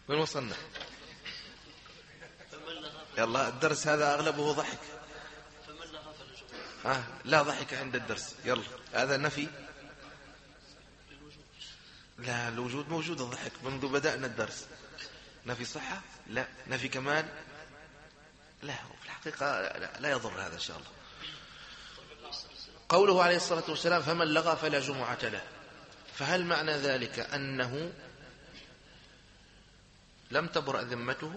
من وصلنا؟ يلا الدرس هذا أغلبه ضحك. لا ضحك عند الدرس. يلا هذا نفي. لا الوجود موجود، الضحك منذ بدأنا الدرس. نفي صحة؟ لا. نفي كمال؟ لا. في الحقيقة لا يضر هذا إن شاء الله. قوله عليه الصلاة والسلام فمن لغى فلا جمعة له، فهل معنى ذلك أنه لم تبرأ ذمته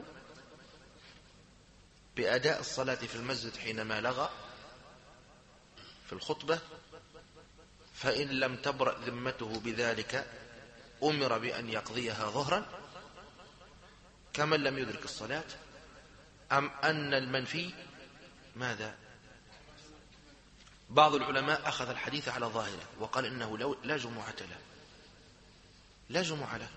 بأداء الصلاة في المسجد حينما لغى في الخطبة، فإن لم تبرأ ذمته بذلك أمر بأن يقضيها ظهرا كمن لم يدرك الصلاة، أم أن المنفي ماذا؟ بعض العلماء أخذ الحديث على ظاهره وقال إنه لا جمعة له، لا جمعة له.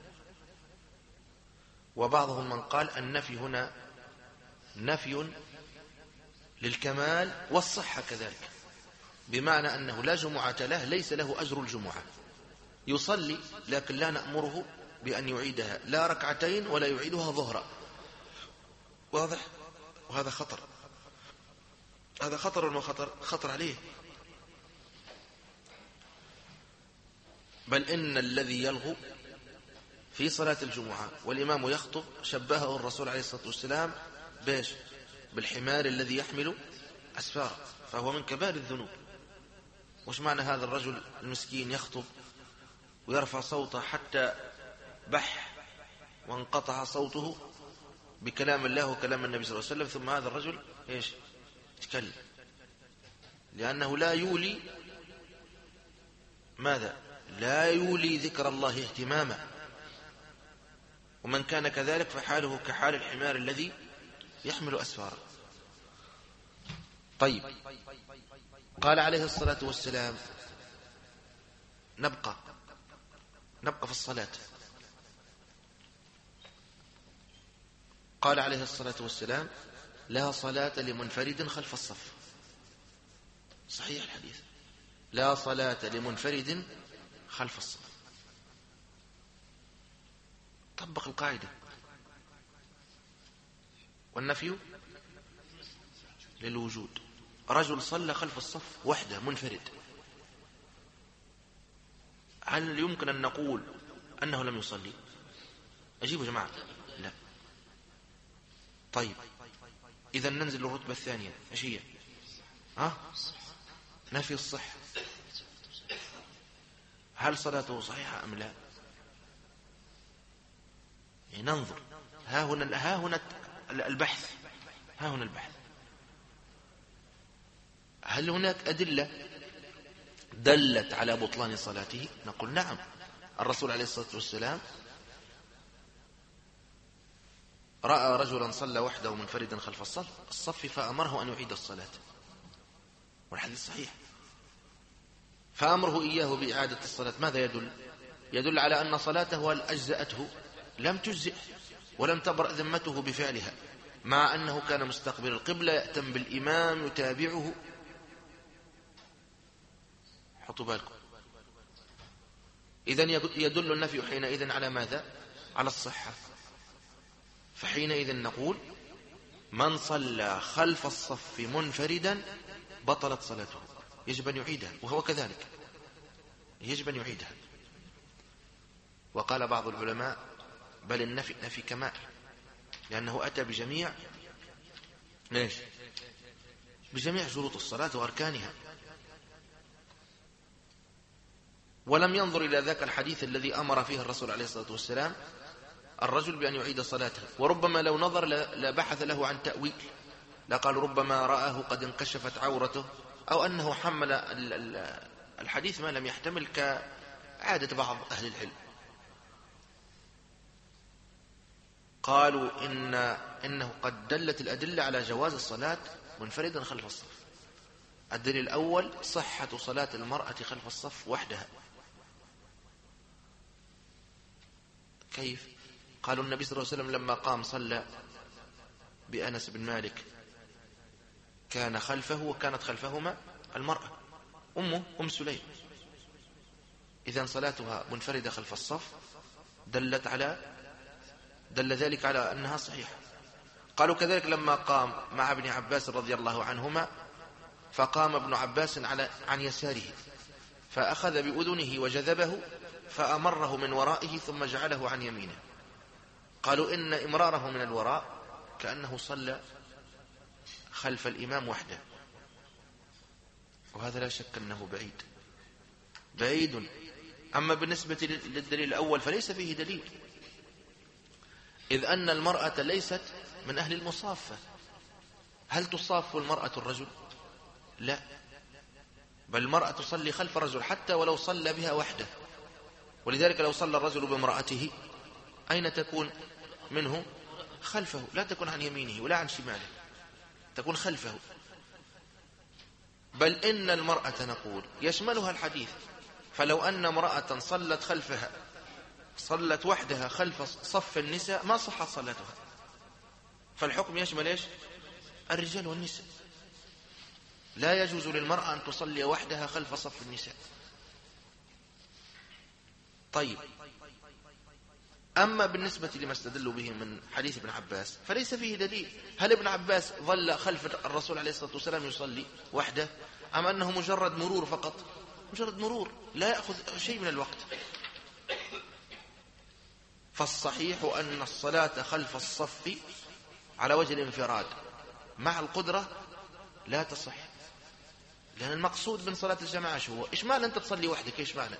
وبعضهم من قال النفي هنا نفي للكمال والصحة كذلك، بمعنى أنه لا جمعة له، ليس له أجر الجمعة، يصلي لكن لا نأمره بأن يعيدها لا ركعتين ولا يعيدها ظهرا. واضح؟ وهذا خطر، هذا خطر خطر عليه. بل إن الذي يلغو في صلاة الجمعة والإمام يخطب شبهه الرسول عليه الصلاة والسلام بيش؟ بالحمار الذي يحمل أسفار، فهو من كبار الذنوب. وش معنى هذا الرجل المسكين يخطب ويرفع صوته حتى بح وانقطع صوته بكلام الله وكلام النبي صلى الله عليه وسلم، ثم هذا الرجل ايش يتكلم؟ لأنه لا يولي ماذا؟ لا يولي ذكر الله اهتماما، ومن كان كذلك فحاله كحال الحمار الذي يحمل أسفارا. طيب، قال عليه الصلاة والسلام نبقى في الصلاة. قال عليه الصلاة والسلام لا صلاة لمنفرد خلف الصف. صحيح الحديث، لا صلاة لمنفرد خلف الصف. طبق القاعدة. والنفي للوجود. رجل صلى خلف الصف وحده منفرد، هل يمكن أن نقول أنه لم يصلي؟ أجيبوا جماعة. لا. طيب إذا ننزل للرتبة الثانية، إيش هي؟ نفي الصحة. هل صلاته صحيحة أم لا؟ ننظر. ها هنا البحث. ها هنا البحث. هل هناك أدلة دلت على بطلان صلاته؟ نقول نعم. الرسول عليه الصلاة والسلام رأى رجلا صلى وحده منفردا خلف الصف فأمره أن يعيد الصلاة، والحديث صحيح. فأمره إياه بإعادة الصلاة ماذا يدل؟ يدل على أن صلاته هل أجزأته؟ لم تجزئ، ولم تبرأ ذمته بفعلها، مع أنه كان مستقبل القبلة يأتم بالإمام يتابعه. حطوا بالكم. إذن يدل النفي حينئذ على ماذا؟ على الصحة. فحينئذ نقول من صلى خلف الصف منفردا بطلت صلاته، يجب أن يعيدها، وهو كذلك يجب أن يعيدها. وقال بعض العلماء بل النفي نفي كمال، لأنه أتى بجميع بجميع شروط الصلاة وأركانها، ولم ينظر إلى ذاك الحديث الذي أمر فيه الرسول عليه الصلاة والسلام الرجل بأن يعيد صلاته. وربما لو نظر لبحث له عن تأويل، لقال ربما رآه قد انكشفت عورته، أو أنه حمل الحديث ما لم يحتمل كعادة بعض أهل العلم. قالوا إنه قد دلت الأدلة على جواز الصلاة منفردا خلف الصف. الدليل الأول صحة صلاة المرأة خلف الصف وحدها. كيف؟ قالوا النبي صلى الله عليه وسلم لما قام صلى بأنس بن مالك كان خلفه وكانت خلفهما المرأة أم سليم. إذن صلاتها منفردة خلف الصف دلت على دل ذلك على أنها صحيحة. قالوا كذلك لما قام مع ابن عباس رضي الله عنهما، فقام ابن عباس عن يساره فأخذ بأذنه وجذبه فأمره من ورائه ثم جعله عن يمينه. قالوا إن إمراره من الوراء كأنه صلى خلف الإمام وحده، وهذا لا شك أنه بعيد. أما بالنسبة للدليل الأول فليس فيه دليل، إذ أن المرأة ليست من أهل المصافة. هل تصاف المرأة الرجل؟ لا، بل المرأة تصلي خلف الرجل حتى ولو صلى بها وحده. ولذلك لو صلى الرجل بامرأته أين تكون منه؟ خلفه، لا تكون عن يمينه ولا عن شماله، تكون خلفه. بل إن المرأة نقول يشملها الحديث، فلو أن امرأة صلت وحدها خلف صف النساء ما صحت صلاتها. فالحكم يشمل إيش؟ الرجال والنساء. لا يجوز للمرأة أن تصلي وحدها خلف صف النساء. طيب، أما بالنسبة لما استدلوا به من حديث ابن عباس فليس فيه دليل. هل ابن عباس ظل خلف الرسول عليه الصلاة والسلام يصلي وحده، أم أنه مجرد مرور فقط؟ مجرد مرور لا يأخذ شيء من الوقت. فالصحيح أن الصلاة خلف الصف على وجه الانفراد مع القدرة لا تصح، لأن المقصود من صلاة الجماعة شو هو؟ إيش معنى أنت تصلي وحدك؟ إيش معنى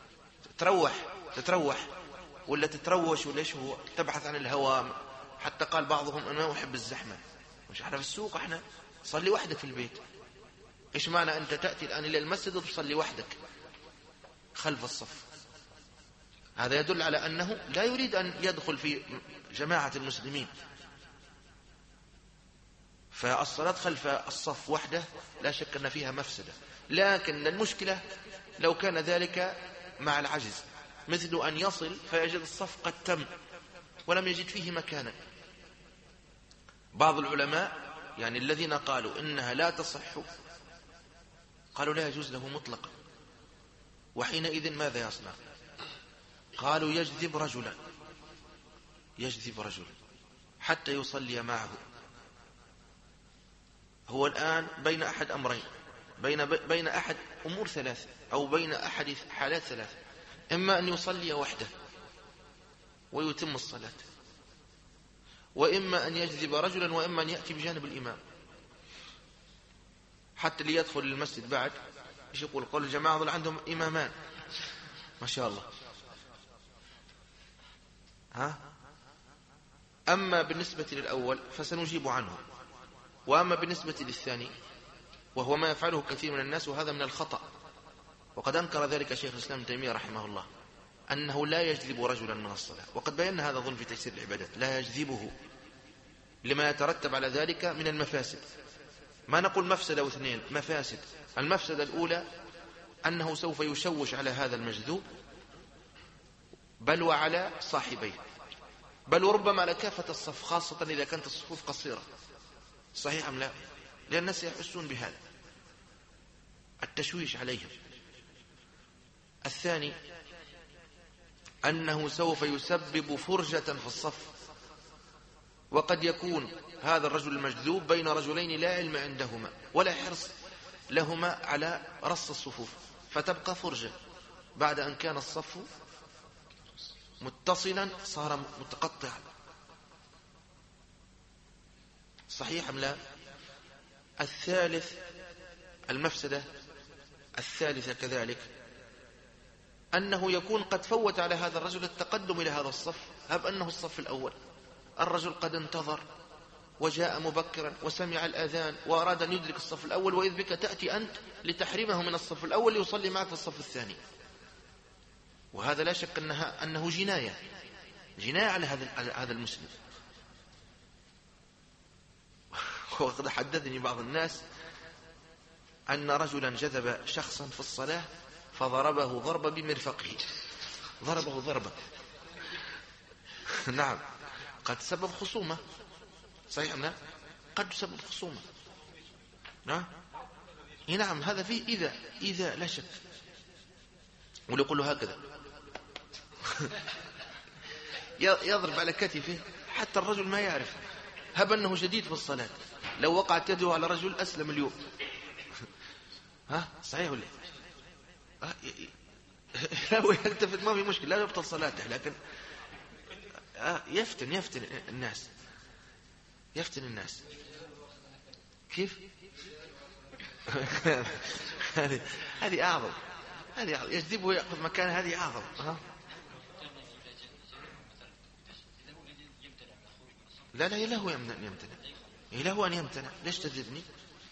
تتروح ولا تتروش ولا إيش هو؟ تبحث عن الهواء. حتى قال بعضهم أنا ما أحب الزحمة، مش احنا في السوق، احنا صلي وحدك في البيت. إيش معنى أنت تأتي الآن إلى المسجد وتصلي وحدك خلف الصف؟ هذا يدل على أنه لا يريد أن يدخل في جماعة المسلمين. فالصلاة خلف الصف وحده لا شك أن فيها مفسدة، لكن المشكلة لو كان ذلك مع العجز، مثل أن يصل فيجد الصف قد تم ولم يجد فيه مكانا. بعض العلماء يعني الذين قالوا إنها لا تصح قالوا لا يجوز له مطلقا. وحينئذ ماذا يصنع؟ قالوا يجذب رجلا حتى يصلي معه. هو الآن بين أحد أمرين، بين أحد أمور ثلاثة، أو بين أحد حالات ثلاثة: إما أن يصلي وحده ويتم الصلاة، وإما أن يجذب رجلا، وإما أن يأتي بجانب الإمام حتى ليدخل المسجد. بعد إيش يقول؟ قول الجماعة ظل عندهم إمامان ما شاء الله. أما بالنسبة للأول فسنجيب عنه، وأما بالنسبة للثاني وهو ما يفعله كثير من الناس، وهذا من الخطأ، وقد أنكر ذلك شيخ الإسلام ابن تيمية رحمه الله، أنه لا يجذب رجلا من الصلاة. وقد بينا هذا ظن في تيسير العبادات، لا يجذبه لما يترتب على ذلك من المفاسد. ما نقول مفسدة واثنين، مفاسد. المفسدة الأولى أنه سوف يشوش على هذا المجذوب، بل وعلى صاحبيه، بل وربما على كافة الصف، خاصة إذا كانت الصفوف قصيرة. صحيح أم لا؟ لأن الناس يحسون بهذا التشويش عليهم. الثاني أنه سوف يسبب فرجة في الصف، وقد يكون هذا الرجل المجذوب بين رجلين لا علم عندهما ولا حرص لهما على رص الصفوف، فتبقى فرجة بعد أن كان الصف متصلا صار متقطعا. صحيح أم لا؟ الثالث، المفسدة الثالثة كذلك، أنه يكون قد فوت على هذا الرجل التقدم إلى هذا الصف. هب أنه الصف الأول، الرجل قد انتظر وجاء مبكرا وسمع الأذان وأراد أن يدرك الصف الأول، وإذ بك تأتي أنت لتحرمه من الصف الأول ليصلي معك في الصف الثاني. وهذا لا شك أنه جناية على هذا المسلم. وقد حدثني بعض الناس أن رجلا جذب شخصا في الصلاة فضربه ضربة بمرفقه، ضربه ضربة نعم، قد سبب خصومة. صحيح أم لا؟ قد تسبب خصومة. نعم هذا فيه إذا لا شك. وليقول له هكذا يضرب على كتفه حتى الرجل ما يعرف، هب أنه شديد في الصلاة. لو وقعت يده على رجل أسلم اليوم. ها صحيح ولا لو يلتفت ما في مشكلة، لا يبطل صلاته، لكن يفتن الناس، يفتن الناس. كيف؟ هذه أعظم، يجذبه يأخذ مكان، هذه أعظم. لا له يمتنع، له أن يمتنع، ليش تذبني؟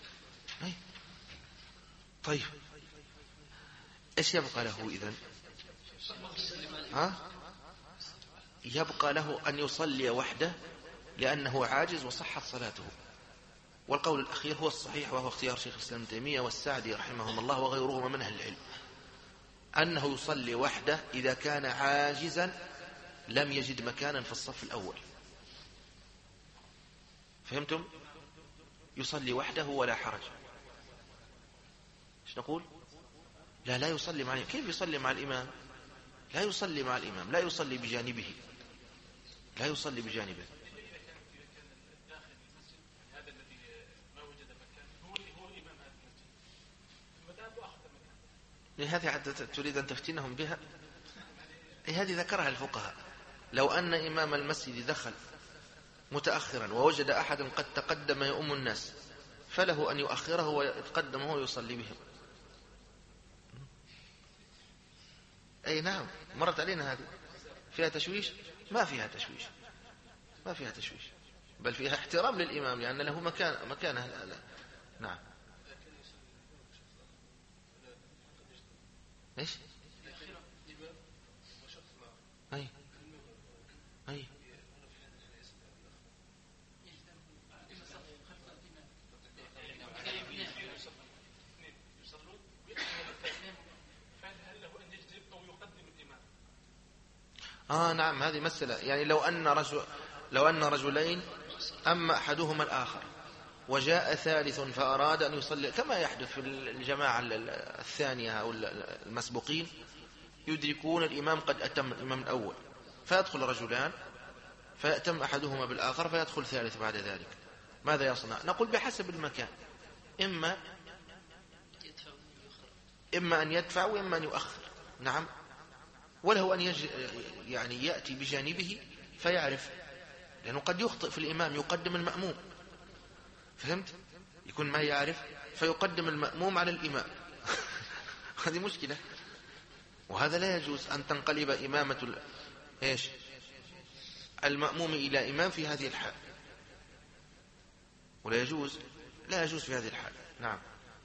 طيب إيش يبقى له إذن؟ يبقى له أن يصلي وحده لأنه عاجز وصحت صلاته. والقول الأخير هو الصحيح، وهو اختيار شيخ الإسلام ابن تيمية والسعدي رحمهم الله وغيرهما من أهل العلم، أنه يصلي وحده إذا كان عاجزا لم يجد مكانا في الصف الأول. فهمتم؟ يصلي وحده ولا حرج. ايش نقول؟ لا يصلي مع الإمام. كيف يصلي مع الإمام؟ لا يصلي مع الإمام، لا يصلي بجانبه، لا يصلي بجانبه. هذه حتى تريد أن تفتنهم بها؟ هذه ذكرها الفقهاء. لو أن إمام المسجد دخل متأخرا ووجد أحدا قد تقدم يؤم الناس، فله أن يؤخره ويتقدم هو يصلي بهم. أي نعم، مرت علينا هذه. فيها تشويش؟ ما فيها تشويش، ما فيها تشويش، بل فيها احترام للإمام لأن له مكانه. لا. نعم. ايش؟ أي نعم، هذه مسألة. يعني لو أن رجلين أما أحدهما الآخر وجاء ثالث فأراد أن يصلي، كما يحدث في الجماعة الثانية أو المسبوقين، يدركون الإمام قد أتم الإمام الأول، فيدخل رجلان فيأتم أحدهما بالآخر فيدخل ثالث بعد ذلك. ماذا يصنع؟ نقول بحسب المكان، إما أن يدفع وإما أن يؤخر. نعم. وله أن يعني يأتي بجانبه فيعرف، لأنه قد يخطئ في الإمام يقدم المأموم. فهمت؟ يكون ما يعرف فيقدم المأموم على الإمام. هذه مشكلة، وهذا لا يجوز أن تنقلب إمامة المأموم إلى إمام في هذه الحال، ولا يجوز، لا يجوز في هذه الحال. نعم.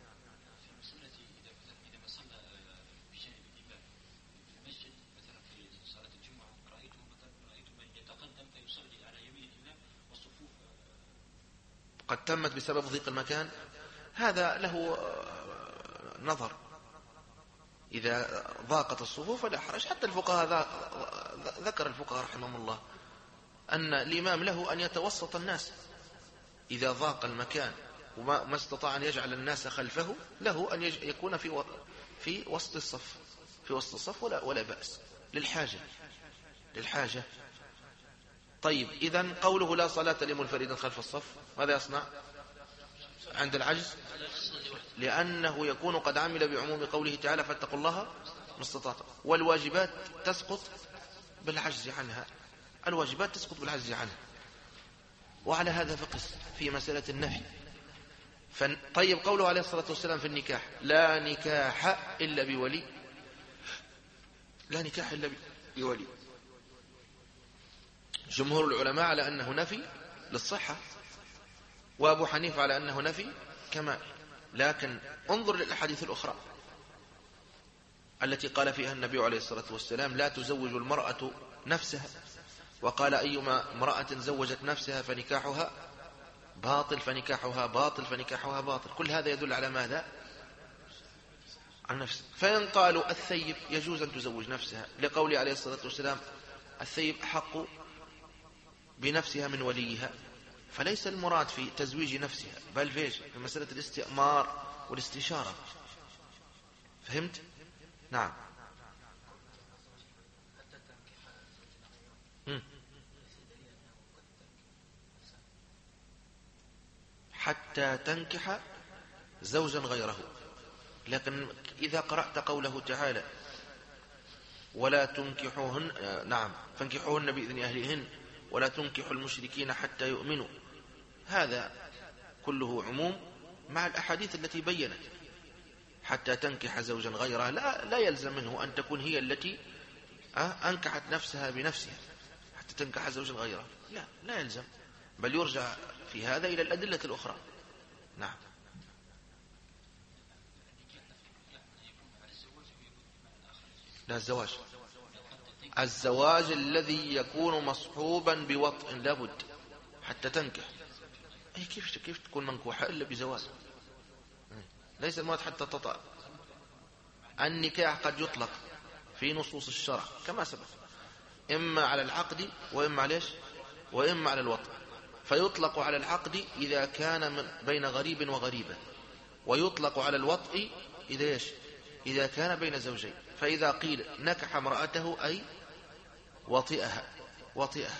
قد تمت بسبب ضيق المكان، هذا له نظر. إذا ضاقت الصفوف فلا حرج. حتى الفقهاء ذكر الفقهاء رحمهم الله أن الإمام له أن يتوسط الناس إذا ضاق المكان وما استطاع أن يجعل الناس خلفه، له أن يكون في وسط الصف، ولا بأس للحاجة. طيب إذن قوله لا صلاة لمنفرد خلف الصف، ماذا يصنع عند العجز؟ لأنه يكون قد عمل بعموم قوله تعالى فاتقوا الله ما استطعتم. والواجبات تسقط بالعجز عنها، الواجبات تسقط بالعجز عنها. وعلى هذا فقس في مسألة النفي. طيب قوله عليه الصلاة والسلام في النكاح لا نكاح إلا بولي، لا نكاح إلا بولي. جمهور العلماء على أنه نفي للصحة، وأبو حنيفة على أنه نفي كمال. لكن انظر للأحاديث الأخرى التي قال فيها النبي عليه الصلاة والسلام لا تزوج المرأة نفسها، وقال أيما امرأة زوجت نفسها فنكاحها باطل فنكاحها باطل فنكاحها باطل. كل هذا يدل على ماذا؟ عن نفس. فإن قالوا الثيب يجوز أن تزوج نفسها لقول عليه الصلاة والسلام الثيب أحق بنفسها من وليها، فليس المراد في تزويج نفسها، بل في مسألة الاستئمار والاستشارة. فهمت؟ نعم. حتى تنكح زوجا غيره. لكن إذا قرأت قوله تعالى ولا تنكحوهن، نعم، فانكحوهن بإذن أهلهن ولا تنكحوا المشركين حتى يؤمنوا، هذا كله عموم مع الأحاديث التي بيّنت حتى تنكح زوجا غيره. لا يلزم منه أن تكون هي التي أنكحت نفسها بنفسها حتى تنكح زوجا غيره، لا يلزم، بل يرجع في هذا إلى الأدلة الأخرى. نعم. لا، الزواج الذي يكون مصحوبا بوطء لابد حتى تنكح. أي كيف تكون منكوحة إلا بزواج؟ ليس المراد حتى تطأ. النكاح قد يطلق في نصوص الشرع كما سبق، إما على العقد وإما على إيش؟ وإما على الوطء. فيطلق على العقد إذا كان بين غريب وغريبة، ويطلق على الوطء إذا إيش؟ إذا كان بين زوجين. فإذا قيل نكح امرأته أي وطئها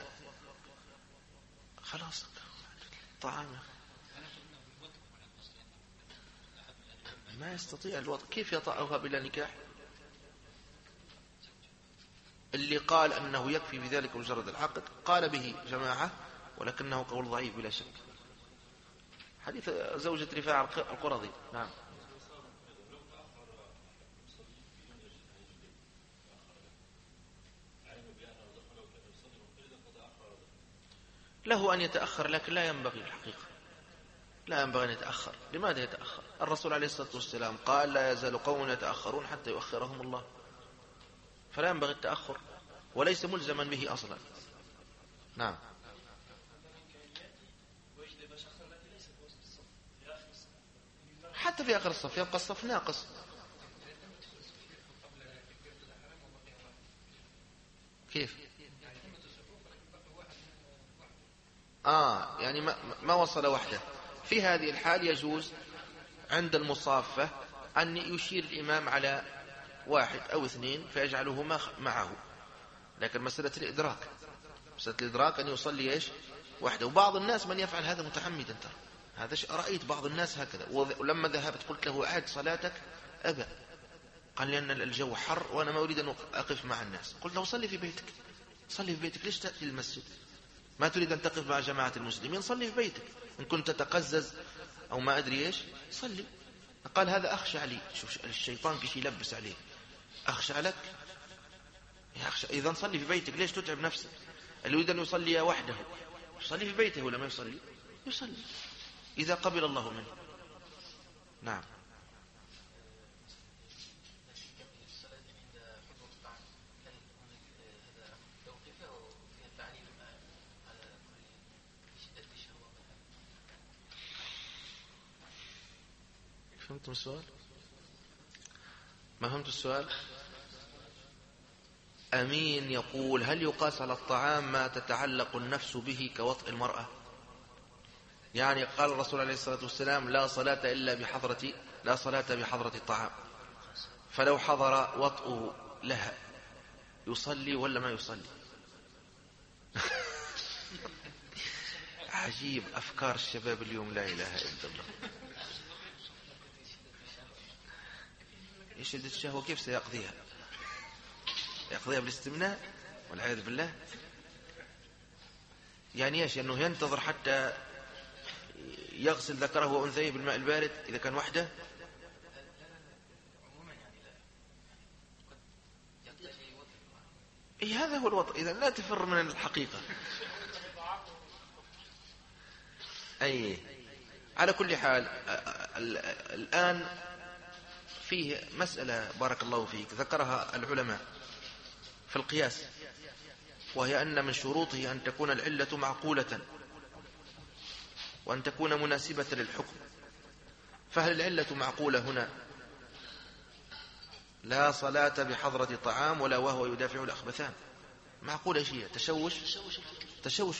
خلاص طعامه ما يستطيع الوطء، كيف يطأها بلا نكاح؟ اللي قال أنه يكفي بذلك مجرد العقد قال به جماعة، ولكنه قول ضعيف بلا شك. حديث زوجة رفاعة القرظي. نعم. له أن يتأخر، لكن لا ينبغي الحقيقة، لا ينبغي أن يتأخر. لماذا يتأخر؟ الرسول عليه الصلاة والسلام قال لا يزال قوم يتأخرون حتى يؤخرهم الله، فلا ينبغي التأخر وليس ملزما به أصلا. نعم. حتى في آخر الصف يبقى الصف ناقص. كيف؟ يعني ما وصل وحده. في هذه الحال يجوز عند المصافة أن يشير الإمام على واحد أو اثنين فيجعلهما معه، لكن مسألة الإدراك أن يصلي إيش؟ وحده. وبعض الناس من يفعل هذا متعمدا، ترى هذا رأيت بعض الناس هكذا. ولما ذهبت قلت له أعد صلاتك، أبى، قال لأن الجو حر وأنا ما أريد أن أقف مع الناس. قلت له صلي في بيتك، صلي في بيتك، ليش تأتي المسجد؟ ما تريد أن تقف مع جماعة المسلمين، صلي في بيتك. إن كنت تتقزز أو ما أدري إيش، صلي. قال هذا أخشى علي. شوف الشيطان كيش يلبس عليه، أخشى لك يا أخشى. إذا صلي في بيتك، ليش تتعب نفسك؟ اللي يريد أن يصلي وحده يصلي في بيته، ولا ما يصلي؟ يصلي إذا قبل الله منه. نعم. فهمتم السؤال؟ ما فهمت السؤال؟ أمين يقول هل يقاس على الطعام ما تتعلق النفس به كوطء المرأة؟ يعني قال الرسول عليه الصلاة والسلام لا صلاة بحضرة الطعام، فلو حضر وطئه لها يصلي ولا ما يصلي؟ عجيب أفكار الشباب اليوم، لا إله إلا الله. شدة الشهوة كيف سيقضيها؟ يقضيها بالاستمناء والعياذ بالله. يعني ايش؟ انه ينتظر حتى يغسل ذكره وانثيه بالماء البارد اذا كان وحده؟ هذا هو الوضع. اذا لا تفر من الحقيقة. على كل حال الآن فيه مسألة بارك الله فيك ذكرها العلماء في القياس، وهي أن من شروطه أن تكون العلة معقولة وأن تكون مناسبة للحكم. فهل العلة معقولة هنا؟ لا صلاة بحضرة طعام ولا وهو يدافع الأخبثان. معقولة شيء تشوش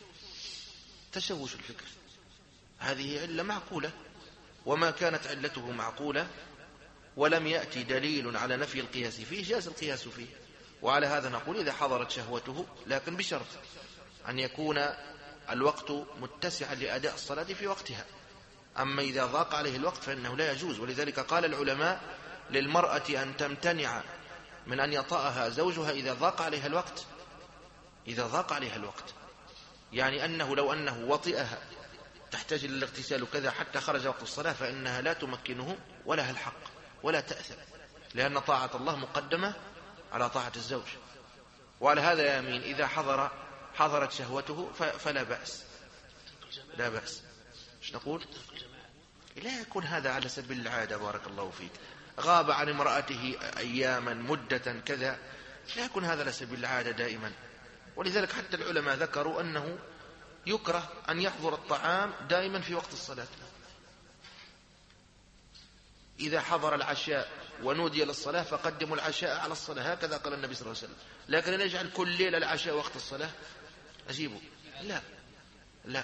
الفكر. هذه علة معقولة، وما كانت علته معقولة ولم يأتي دليل على نفي القياس فيه جاز القياس فيه. وعلى هذا نقول إذا حضرت شهوته، لكن بشرط أن يكون الوقت متسعا لأداء الصلاة في وقتها. أما إذا ضاق عليه الوقت فإنه لا يجوز. ولذلك قال العلماء للمرأة أن تمتنع من أن يطأها زوجها إذا ضاق عليها الوقت. إذا ضاق عليها الوقت يعني أنه لو أنه وطئها تحتاج للاغتسال وكذا حتى خرج وقت الصلاة فإنها لا تمكنه ولها الحق ولا تأثم، لأن طاعة الله مقدمة على طاعة الزوج. وعلى هذا يا أمين إذا حضرت شهوته فلا بأس، لا بأس. ايش نقول؟ لا يكون هذا على سبيل العادة. بارك الله فيك. غاب عن امرأته أياما مدة كذا، لا يكون هذا على سبيل العادة دائما. ولذلك حتى العلماء ذكروا أنه يكره أن يحضر الطعام دائما في وقت الصلاة. إذا حضر العشاء ونودي للصلاة فقدموا العشاء على الصلاة، هكذا قال النبي صلى الله عليه وسلم. لكن أن يجعل كل ليلة العشاء وقت الصلاة أجيبه، لا لا.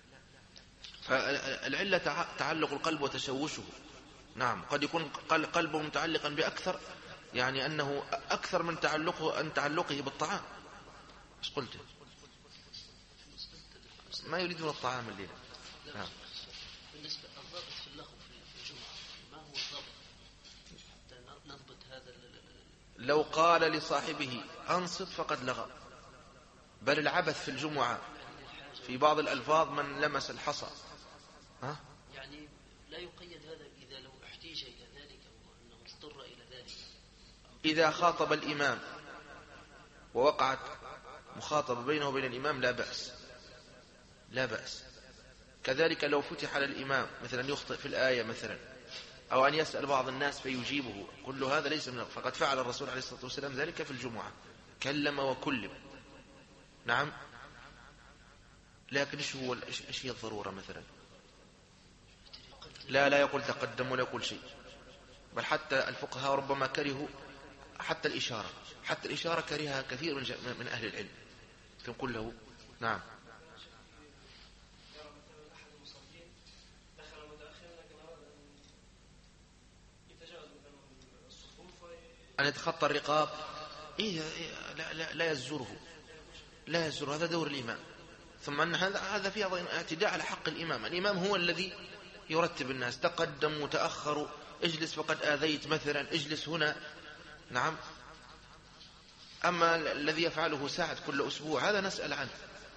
فالعلة تعلق القلب وتشوشه. نعم، قد يكون قلبه متعلقا بأكثر، يعني أنه أكثر من تعلقه بالطعام. ايش قلت؟ ما يريدون الطعام الليلة. نعم. بالنسبة الضابط في اللغو في الجمعة، ما هو الضابط حتى نضبط هذا؟ لو قال لصاحبه أنصت فقد لغى. بل العبث في الجمعة في بعض الألفاظ من لمس الحصى. ها؟ يعني لا يقيد هذا إذا لو احتيج إلى ذلك أو أنه اضطر إلى ذلك. إذا خاطب الإمام ووقعت مخاطبة بينه وبين الإمام لا بأس، لا بأس. كذلك لو فتح على الإمام مثلا يخطئ في الآية مثلا، أو أن يسأل بعض الناس فيجيبه، كل هذا ليس من. فقد فعل الرسول عليه الصلاة والسلام ذلك في الجمعة، كلم وكلم. نعم. لكن إيش هي الضرورة مثلا؟ لا يقول تقدم ولا يقول شيء. بل حتى الفقهاء ربما كرهوا حتى الإشارة كرهها كثير من أهل العلم. فنقول له نعم. أن يتخطى الرقاب لا يزجره، لا يزجره. هذا دور الإمام. ثم أن هذا فيه اعتداء على حق الإمام. الإمام هو الذي يرتب الناس، تقدم وتأخروا، اجلس فقد آذيت مثلا، اجلس هنا. نعم. أما الذي يفعله ساعد كل أسبوع هذا نسأل عنه.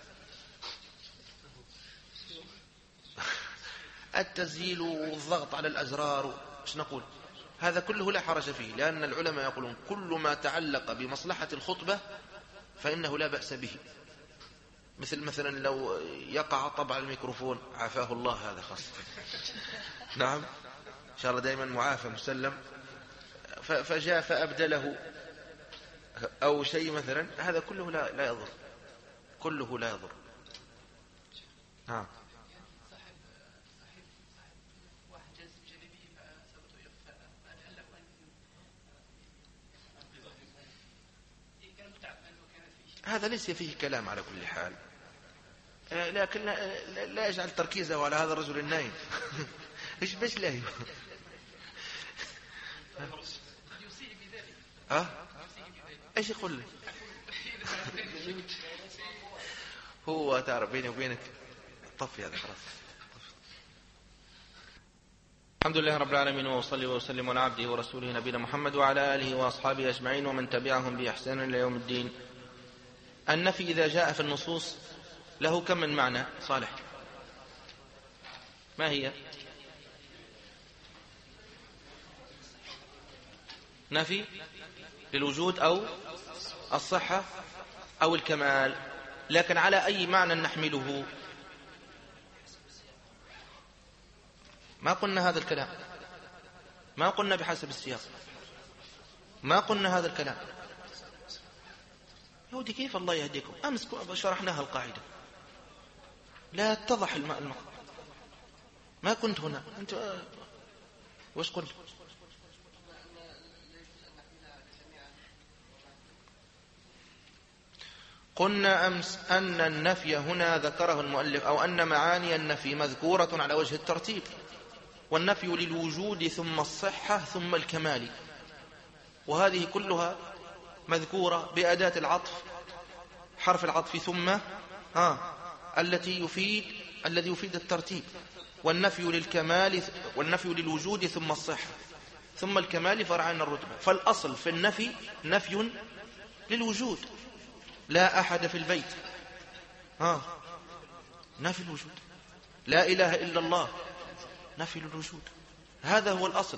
التسجيل والضغط على الأزرار، ايش نقول؟ هذا كله لا حرج فيه، لأن العلماء يقولون كل ما تعلق بمصلحة الخطبة فإنه لا بأس به. مثلا لو يقع طبع الميكروفون، عافاه الله هذا خاصة. نعم، إن شاء الله دائما معافى مسلم. فجاء فأبدله أو شيء مثلا، هذا كله لا يضر، كله لا يضر. نعم. هذا ليس فيه كلام على كل حال، لكن لا يجعل تركيزه على هذا الرجل النايم. ايش بس لا ايش يقول لي؟ هو تعرف بيني وبينك طفي هذا خلاص. الحمد لله رب العالمين، وصلي وسلم على عبده ورسوله نبينا محمد وعلى آله وأصحابه أجمعين ومن تبعهم بإحسان إلى يوم الدين. النفي إذا جاء في النصوص له كم من معنى؟ صالح، ما هي؟ نفي للوجود أو الصحة أو الكمال، لكن على أي معنى نحمله؟ ما قلنا هذا الكلام، ما قلنا بحسب السياق، ما قلنا هذا الكلام. يهودي كيف الله يهديكم؟ أمس شرحناها القاعدة، لا اتضح المقام. ما كنت هنا أنت وش قلت؟ قلنا أمس أن النفي هنا ذكره المؤلف، أو أن معاني النفي مذكورة على وجه الترتيب، والنفي للوجود ثم الصحة ثم الكمال، وهذه كلها مذكورة بأداة العطف، حرف العطف ثم التي يفيد الذي يفيد الترتيب، والنفي للكمال والنفي للوجود ثم الصحة ثم الكمال فرع عن الرتبة. فالأصل في النفي نفي للوجود، لا أحد في البيت، نفي الوجود. لا إله إلا الله، نفي للوجود. هذا هو الأصل.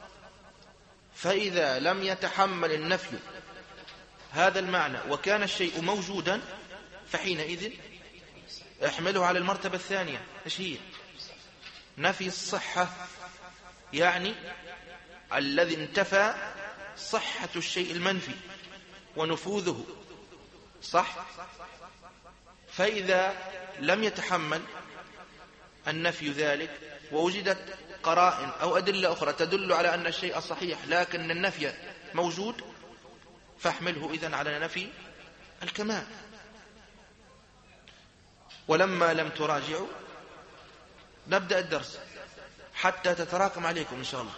فإذا لم يتحمل النفي هذا المعنى وكان الشيء موجودا فحينئذ احمله على المرتبة الثانية. ايش هي؟ نفي الصحة، يعني الذي انتفى صحة الشيء المنفي ونفوذه، صح؟ فإذا لم يتحمل النفي ذلك ووجدت قرائن أو أدلة أخرى تدل على أن الشيء صحيح لكن النفي موجود، فاحمله إذن على نفي الكمال. ولما لم تراجعوا نبدأ الدرس حتى تتراكم عليكم إن شاء الله.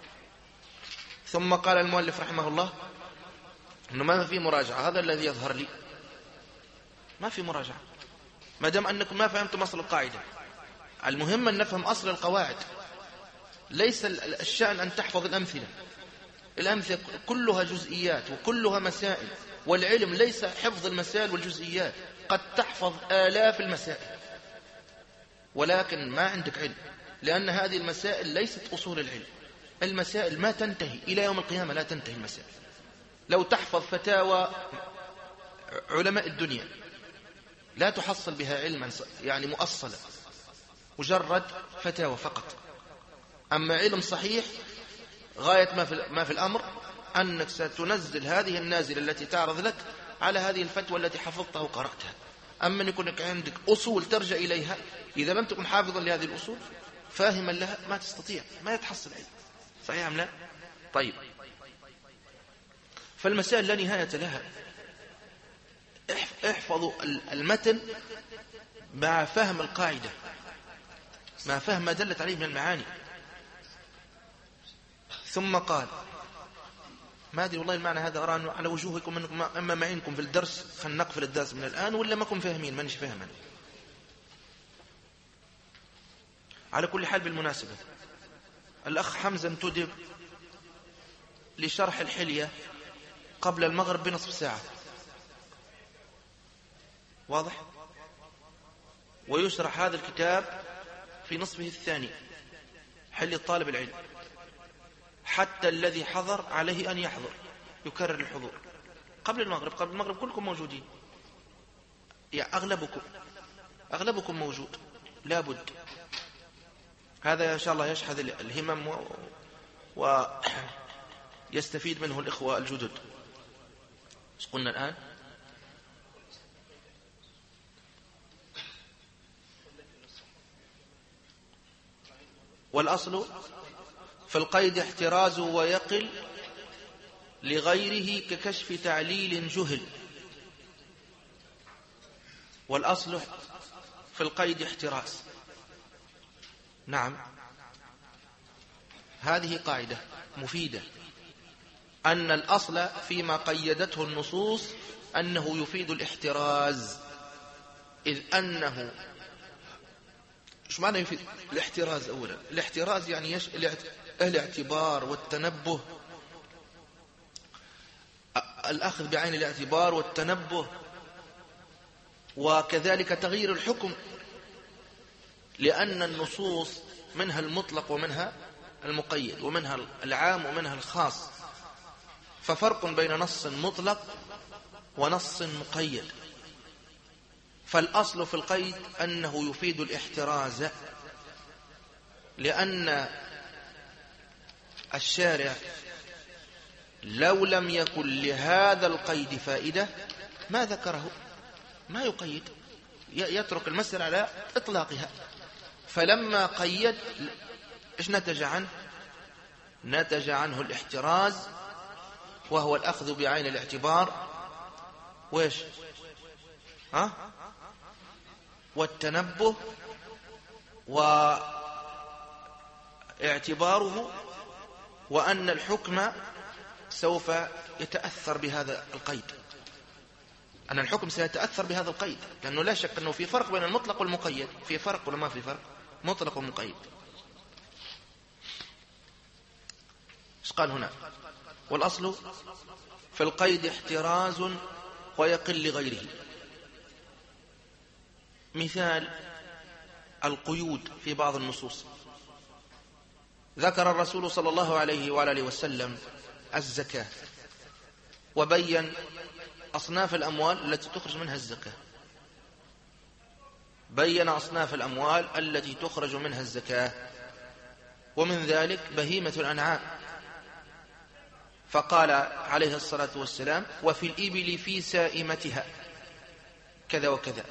ثم قال المؤلف رحمه الله أنه ما في مراجعة، هذا الذي يظهر لي، ما في مراجعة ما دام أنكم ما فهمتم أصل القاعدة. المهم أن نفهم أصل القواعد، ليس الشأن أن تحفظ الأمثلة. الأمثلة كلها جزئيات وكلها مسائل، والعلم ليس حفظ المسائل والجزئيات. قد تحفظ آلاف المسائل ولكن ما عندك علم، لأن هذه المسائل ليست أصول العلم. المسائل ما تنتهي إلى يوم القيامة، لا تنتهي المسائل. لو تحفظ فتاوى علماء الدنيا لا تحصل بها علما يعني مؤصلا، مجرد فتاوى فقط. أما علم صحيح غاية ما في الأمر أنك ستنزل هذه النازلة التي تعرض لك على هذه الفتوى التي حفظتها وقرأتها. أما أن يكون عندك أصول ترجع إليها، إذا لم تكن حافظا لهذه الأصول فاهما لها ما تستطيع، ما يتحصل علم. صحيح أم لا؟ طيب، فالمسائل لا نهاية لها. احفظوا المتن مع فهم القاعدة، مع فهم ما دلت عليه من المعاني. ثم قال، ما أدري والله المعنى هذا أرى على وجوهكم أنكم أما معينكم في الدرس، خلنا نقفل الدرس من الآن ولا ما كن فاهمين، مانيش فاهما. على كل حال، بالمناسبة الأخ حمزة انتدب لشرح الحلية قبل المغرب بنصف ساعة، واضح؟ ويشرح هذا الكتاب في نصفه الثاني، حلي الطالب العلم، حتى الذي حضر عليه أن يحضر، يكرر الحضور قبل المغرب. قبل المغرب كلكم موجودين، يعني أغلبكم موجود، لا بد. هذا إن شاء الله يشحذ الهمم ويستفيد منه الإخوة الجدد. ايش قلنا الآن؟ والأصل في القيد احتراز ويقل لغيره ككشف تعليل جهل. والأصل في القيد احتراز. نعم، هذه قاعدة مفيدة، أن الأصل فيما قيدته النصوص أنه يفيد الاحتراز، إذ أنه إيش معنى يفيد الاحتراز؟ أولا الاحتراز يعني الاعتبار والتنبه، الأخذ بعين الاعتبار والتنبه، وكذلك تغيير الحكم، لأن النصوص منها المطلق ومنها المقيد، ومنها العام ومنها الخاص، ففرق بين نص مطلق ونص مقيد. فالأصل في القيد أنه يفيد الاحتراز، لأن الشارع لو لم يكن لهذا القيد فائدة ما ذكره، ما يقيد، يترك المسألة على إطلاقها. فلما قيد إيش نتج عنه؟ نتج عنه الاحتراز، وهو الأخذ بعين الاعتبار، وإيش؟ والتنبه واعتباره، وأن الحكم سوف يتأثر بهذا القيد. أن الحكم سيتأثر بهذا القيد، لأنه لا شك أنه في فرق بين المطلق والمقيد. في فرق ولا ما في فرق؟ مطلق ومقيد. إيش قال هنا؟ والأصل في القيد احتراز ويقل لغيره. مثال القيود في بعض النصوص، ذكر الرسول صلى الله عليه وآله وسلم الزكاة، وبين أصناف الأموال التي تخرج منها الزكاة، بين أصناف الأموال التي تخرج منها الزكاة، ومن ذلك بهيمة الأنعام، فقال عليه الصلاة والسلام: وفي الإبل في سائمتها كذا وكذا.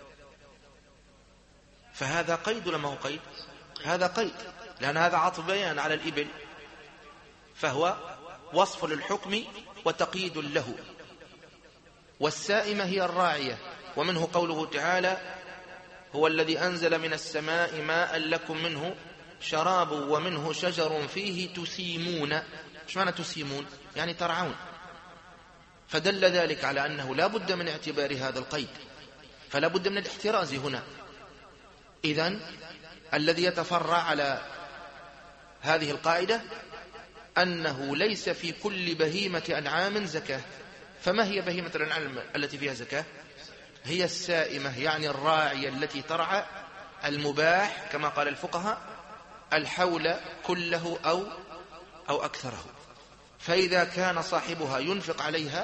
فهذا قيد ولا ما هو قيد؟ هذا قيد، لأن هذا عطف بيان على الإبل، فهو وصف للحكم وتقييد له. والسائمة هي الراعية، ومنه قوله تعالى: هو الذي أنزل من السماء ماء لكم منه شراب ومنه شجر فيه تسيمون. ايش معنى تسيمون؟ يعني ترعون. فدل ذلك على أنه لا بد من اعتبار هذا القيد، فلا بد من الاحتراز هنا. إذن الذي يتفرع على هذه القاعدة أنه ليس في كل بهيمة أنعام زكاة. فما هي بهيمة الأنعام التي فيها زكاة؟ هي السائمة، يعني الراعية التي ترعى المباح كما قال الفقهاء الحول كله أو أكثره. فإذا كان صاحبها ينفق عليها،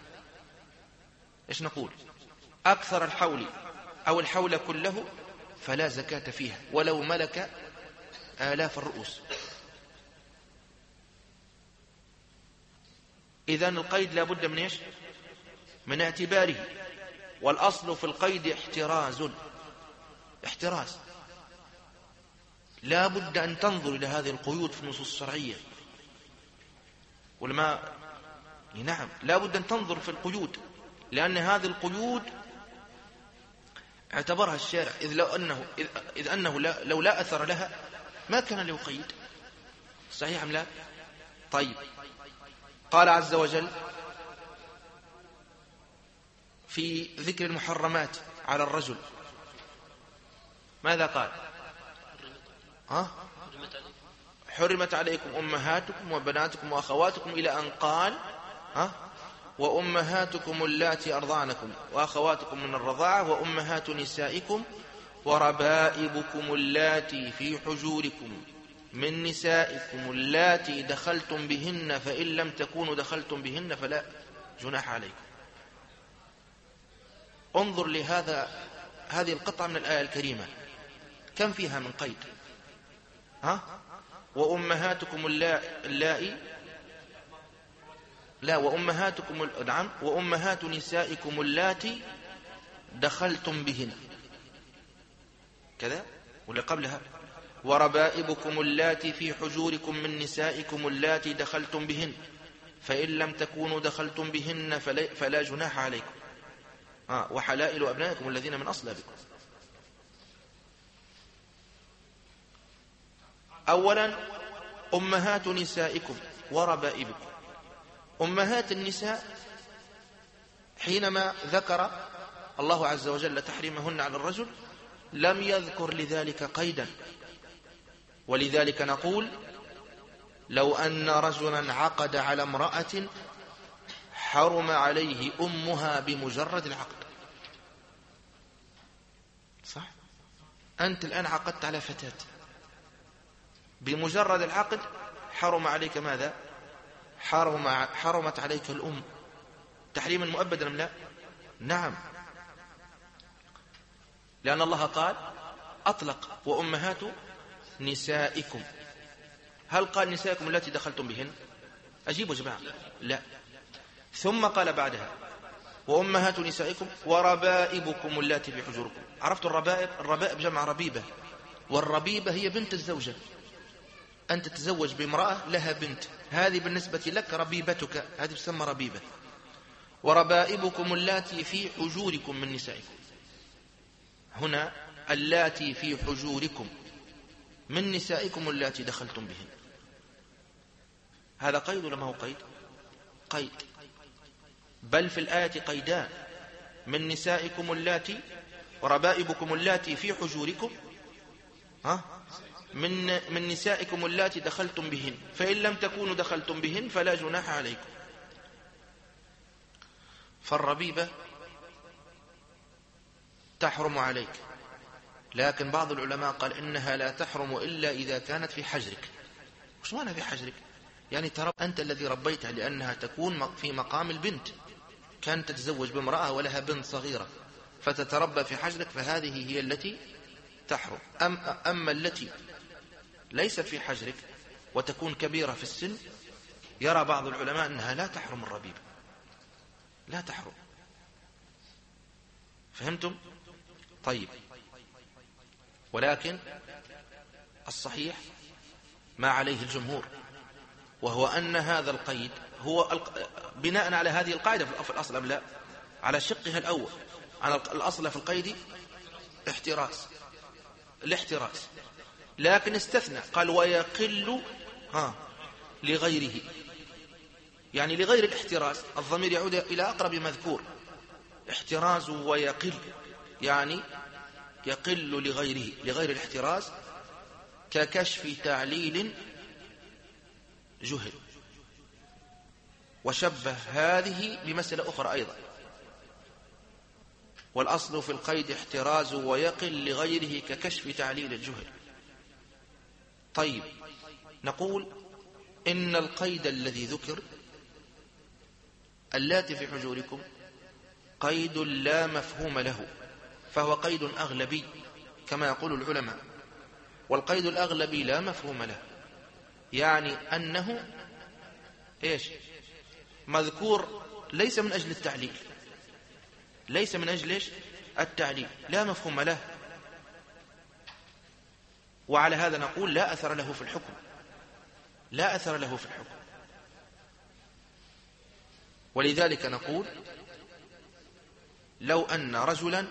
إيش نقول؟ أكثر الحول أو الحول كله فلا زكاة فيها ولو ملك آلاف الرؤوس. إذن القيد لا بد من إيش؟ من اعتباره. والأصل في القيد احتراز. لا بد أن تنظر إلى هذه القيود في النصوص الشرعية، ولما نعم لا بد أن تنظر في القيود، لأن هذه القيود اعتبرها الشارع، إذ أنه لو لا أثر لها ما كان له قيد. صحيح أم لا؟ طيب، قال عز وجل في ذكر المحرمات على الرجل ماذا قال؟ حرمت عليكم أمهاتكم وبناتكم وأخواتكم إلى أن قال وأمهاتكم اللاتي أرضعنكم وأخواتكم من الرضاعة وأمهات نسائكم وربائبكم اللاتي في حجوركم من نسائكم اللاتي دخلتم بهن فإن لم تكونوا دخلتم بهن فلا جناح عليكم. انظر هذه القطعة من الآية الكريمة كم فيها من قيد؟ وأمهاتكم اللائي لا وأمهاتكم نعم وأمهات نسائكم اللاتي دخلتم بهن كذا، ولا قبلها وربائبكم اللاتي في حجوركم من نسائكم اللاتي دخلتم بهن فإن لم تكونوا دخلتم بهن فلا جناح عليكم وحلائل أبنائكم الذين من أصلابكم. أولا أمهات نسائكم وربائبكم. أمهات النساء حينما ذكر الله عز وجل تحريمهن على الرجل لم يذكر لذلك قيدا، ولذلك نقول لو أن رجلا عقد على امرأة حرم عليه أمها بمجرد العقد. صح؟ أنت الآن عقدت على فتاة، بمجرد العقد حرم عليك ماذا؟ حرمت عليك الأم تحريما مؤبدا أم لا؟ نعم، لأن الله قال أطلق وأمهات نسائكم. هل قال نسائكم التي دخلتم بهن؟ أجيبوا جماعة، لا. ثم قال بعدها وأمهات نسائكم وربائبكم اللاتي في حجوركم. عرفت الربائب جمع ربيبة، والربيبة هي بنت الزوجة. أنت تتزوج بامرأة لها بنت، هذه بالنسبة لك ربيبتك، هذه تسمى ربيبة. وربائبكم اللاتي في حجوركم من نسائكم، هنا اللاتي في حجوركم من نسائكم اللاتي دخلتم بهن. هذا قيد ولا ما هو قيد؟ قيد، بل في الآية قيدان. من نسائكم اللاتي وربائبكم اللاتي في حجوركم من نسائكم اللاتي دخلتم بهن، فإن لم تكونوا دخلتم بهن فلا جناح عليكم. فالربيبة تحرم عليك، لكن بعض العلماء قال إنها لا تحرم إلا إذا كانت في حجرك. وش معنى في حجرك؟ يعني أنت الذي ربيتها، لأنها تكون في مقام البنت، كانت تتزوج بامرأة ولها بنت صغيرة فتتربى في حجرك، فهذه هي التي تحرم. أما التي ليست في حجرك وتكون كبيرة في السن، يرى بعض العلماء أنها لا تحرم الربيبة، لا تحرم. فهمتم؟ طيب، ولكن الصحيح ما عليه الجمهور، وهو أن هذا القيد هو بناء على هذه القاعدة في الأصل أم لا؟ على شقها الأول، على الأصل في القيد الاحتراز، لكن استثنى قال ويقل لغيره، يعني لغير الاحتراز. الضمير يعود إلى أقرب مذكور، احتراز ويقل، يعني يقل لغير الاحتراز، ككشف تعليل جهل. وشبه هذه بمسألة أخرى أيضا، والأصل في القيد احتراز ويقل لغيره ككشف تعليل الجهل. طيب، نقول إن القيد الذي ذكر اللاتي في حجوركم قيد لا مفهوم له، فهو قيد أغلبي كما يقول العلماء. والقيد الأغلبي لا مفهوم له، يعني أنه مذكور ليس من أجل التعليل، ليس من أجل التعليل، لا مفهوم له. وعلى هذا نقول لا أثر له في الحكم، لا أثر له في الحكم. ولذلك نقول لو أن رجلا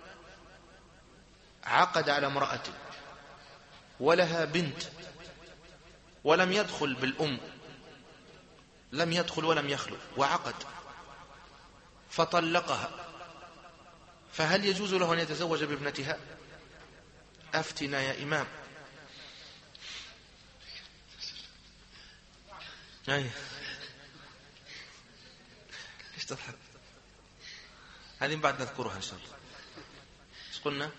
عقد على امرأة ولها بنت ولم يدخل بالأم، لم يدخل ولم يخلو وعقد فطلقها، فهل يجوز له أن يتزوج بابنتها؟ أفتنا يا إمام. ليش تضحك؟ هذه بعد نذكرها إن شاء الله. ايش قلنا؟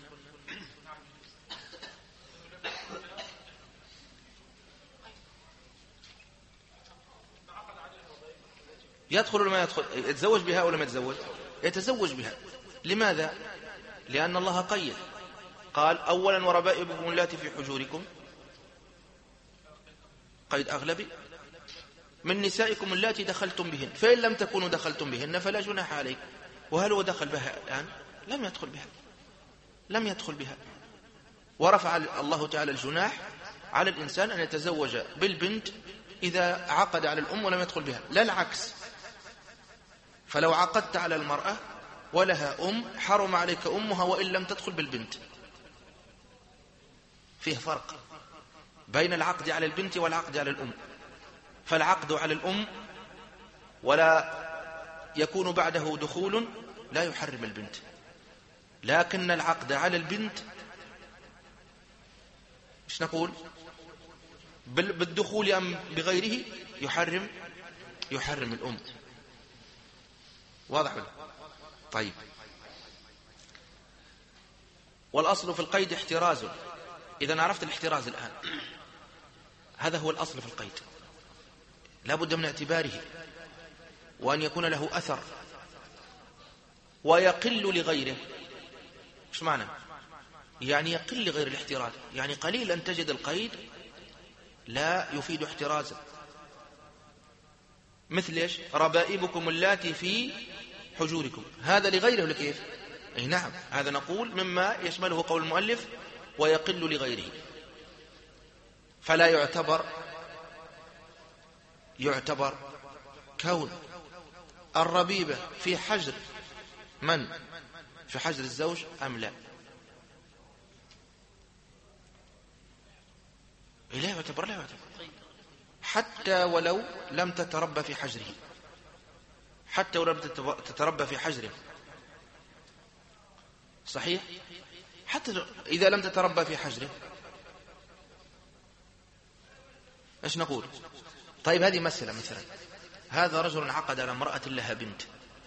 يدخل ولا ما يدخل؟ يتزوج بها ولا ما يتزوج؟ يتزوج بها. لماذا؟ لأن الله قيد، قال أولا وربائبكم اللاتي في حجوركم، قيد أغلبي، من نسائكم اللاتي دخلتم بهن، فإن لم تكونوا دخلتم بهن فلا جناح عليكم. وهل هو دخل بها الآن؟ لم يدخل بها، لم يدخل بها. ورفع الله تعالى الجناح على الإنسان أن يتزوج بالبنت إذا عقد على الأم ولم يدخل بها، لا العكس. فلو عقدت على المرأة ولها أم حرم عليك أمها وإن لم تدخل بالبنت. فيه فرق بين العقد على البنت والعقد على الأم. فالعقد على الأم ولا يكون بعده دخول لا يحرم البنت، لكن العقد على البنت ايش نقول؟ بالدخول أم بغيره يحرم الأم. واضح ولا؟ طيب، والأصل في القيد احتراز. إذا عرفت الاحتراز الآن، هذا هو الأصل في القيد، لا بد من اعتباره وأن يكون له أثر. ويقل لغيره، ايش معنى؟ يعني يقل لغير الاحتراز، يعني قليل أن تجد القيد لا يفيد احترازا. مثل ايش؟ ربائبكم اللاتي في حجوركم، هذا لغيره ولا كيف؟ اي نعم، هذا نقول مما يشمله قول المؤلف ويقل لغيره. فلا يعتبر كون الربيبة في حجر من؟ في حجر الزوج أم لا؟ لا يعتبر، لا يعتبر، حتى ولو لم تتربى في حجره، حتى ولو لم تتربى في حجره. صحيح؟ حتى إذا لم تتربى في حجره إيش نقول؟ طيب هذه مسألة مثلا، هذا رجل عقد على امرأة لها بنت،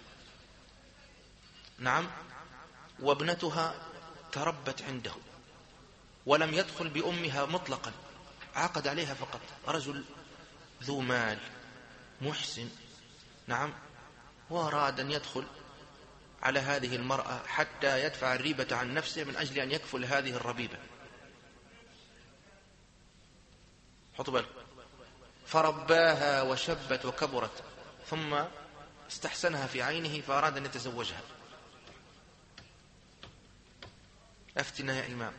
نعم، وابنتها تربت عنده ولم يدخل بأمها مطلقا، عقد عليها فقط، رجل ذو مال محسن، نعم، وأراد أن يدخل على هذه المرأة حتى يدفع الريبة عن نفسه من أجل أن يكفل هذه الربيبة. حطوا بالك، فرباها وشبت وكبرت، ثم استحسنها في عينه فأراد أن يتزوجها. أفتنا يا إمام،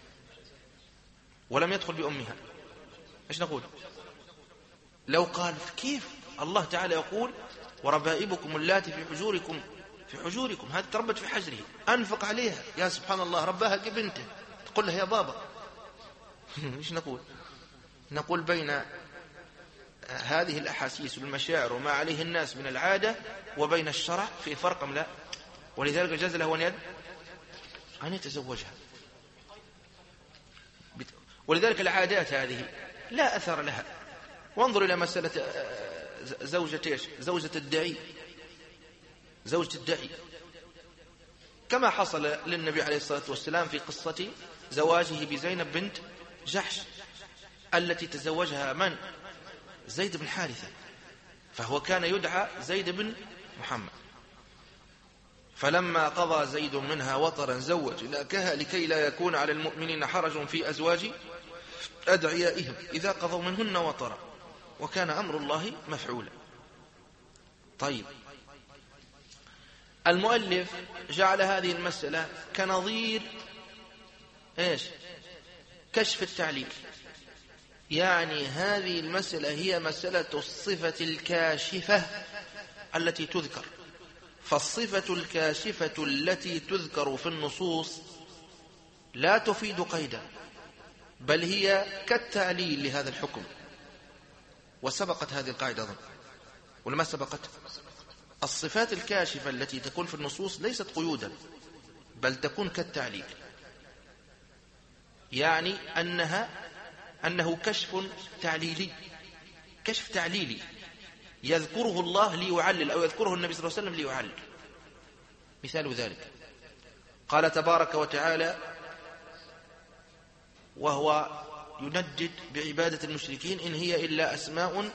ولم يدخل بأمها، إيش نقول؟ لو قال كيف؟ الله تعالى يقول وربائبكم اللاتي في حجوركم، هذه تربت في حجره، أنفق عليها، يا سبحان الله، رباها كبنته، تقول لها يا بابا. إيش نقول؟ نقول بين هذه الأحاسيس والمشاعر وما عليه الناس من العادة وبين الشرع في فرق لا، ولذلك جاز له أن يتزوجها. ولذلك العادات هذه لا أثر لها. وانظر إلى مسألة زوجة الداعي، زوجة الداعي، كما حصل للنبي عليه الصلاة والسلام في قصة زواجه بزينب بنت جحش التي تزوجها من؟ زيد بن حارثة، فهو كان يدعى زيد بن محمد. فلما قضى زيد منها وطرا زوجناكها لكي لا يكون على المؤمنين حرج في أزواج أدعيائهم إذا قضوا منهن وطرا وكان أمر الله مفعولا. طيب، المؤلف جعل هذه المسألة كنظير إيش؟ كشف التعليل، يعني هذه المسألة هي مسألة الصفة الكاشفة التي تذكر، فالصفة الكاشفة التي تذكر في النصوص لا تفيد قيدا، بل هي كالتعليل لهذا الحكم. وسبقت هذه القاعدة أظن، ولا ما سبقت؟ الصفات الكاشفة التي تكون في النصوص ليست قيودا، بل تكون كالتعليل، يعني أنه كشف تعليلي، كشف تعليلي يذكره الله ليعلل، أو يذكره النبي صلى الله عليه وسلم ليعلل. مثال ذلك قال تبارك وتعالى وهو يندد بعبادة المشركين: إن هي إلا أسماء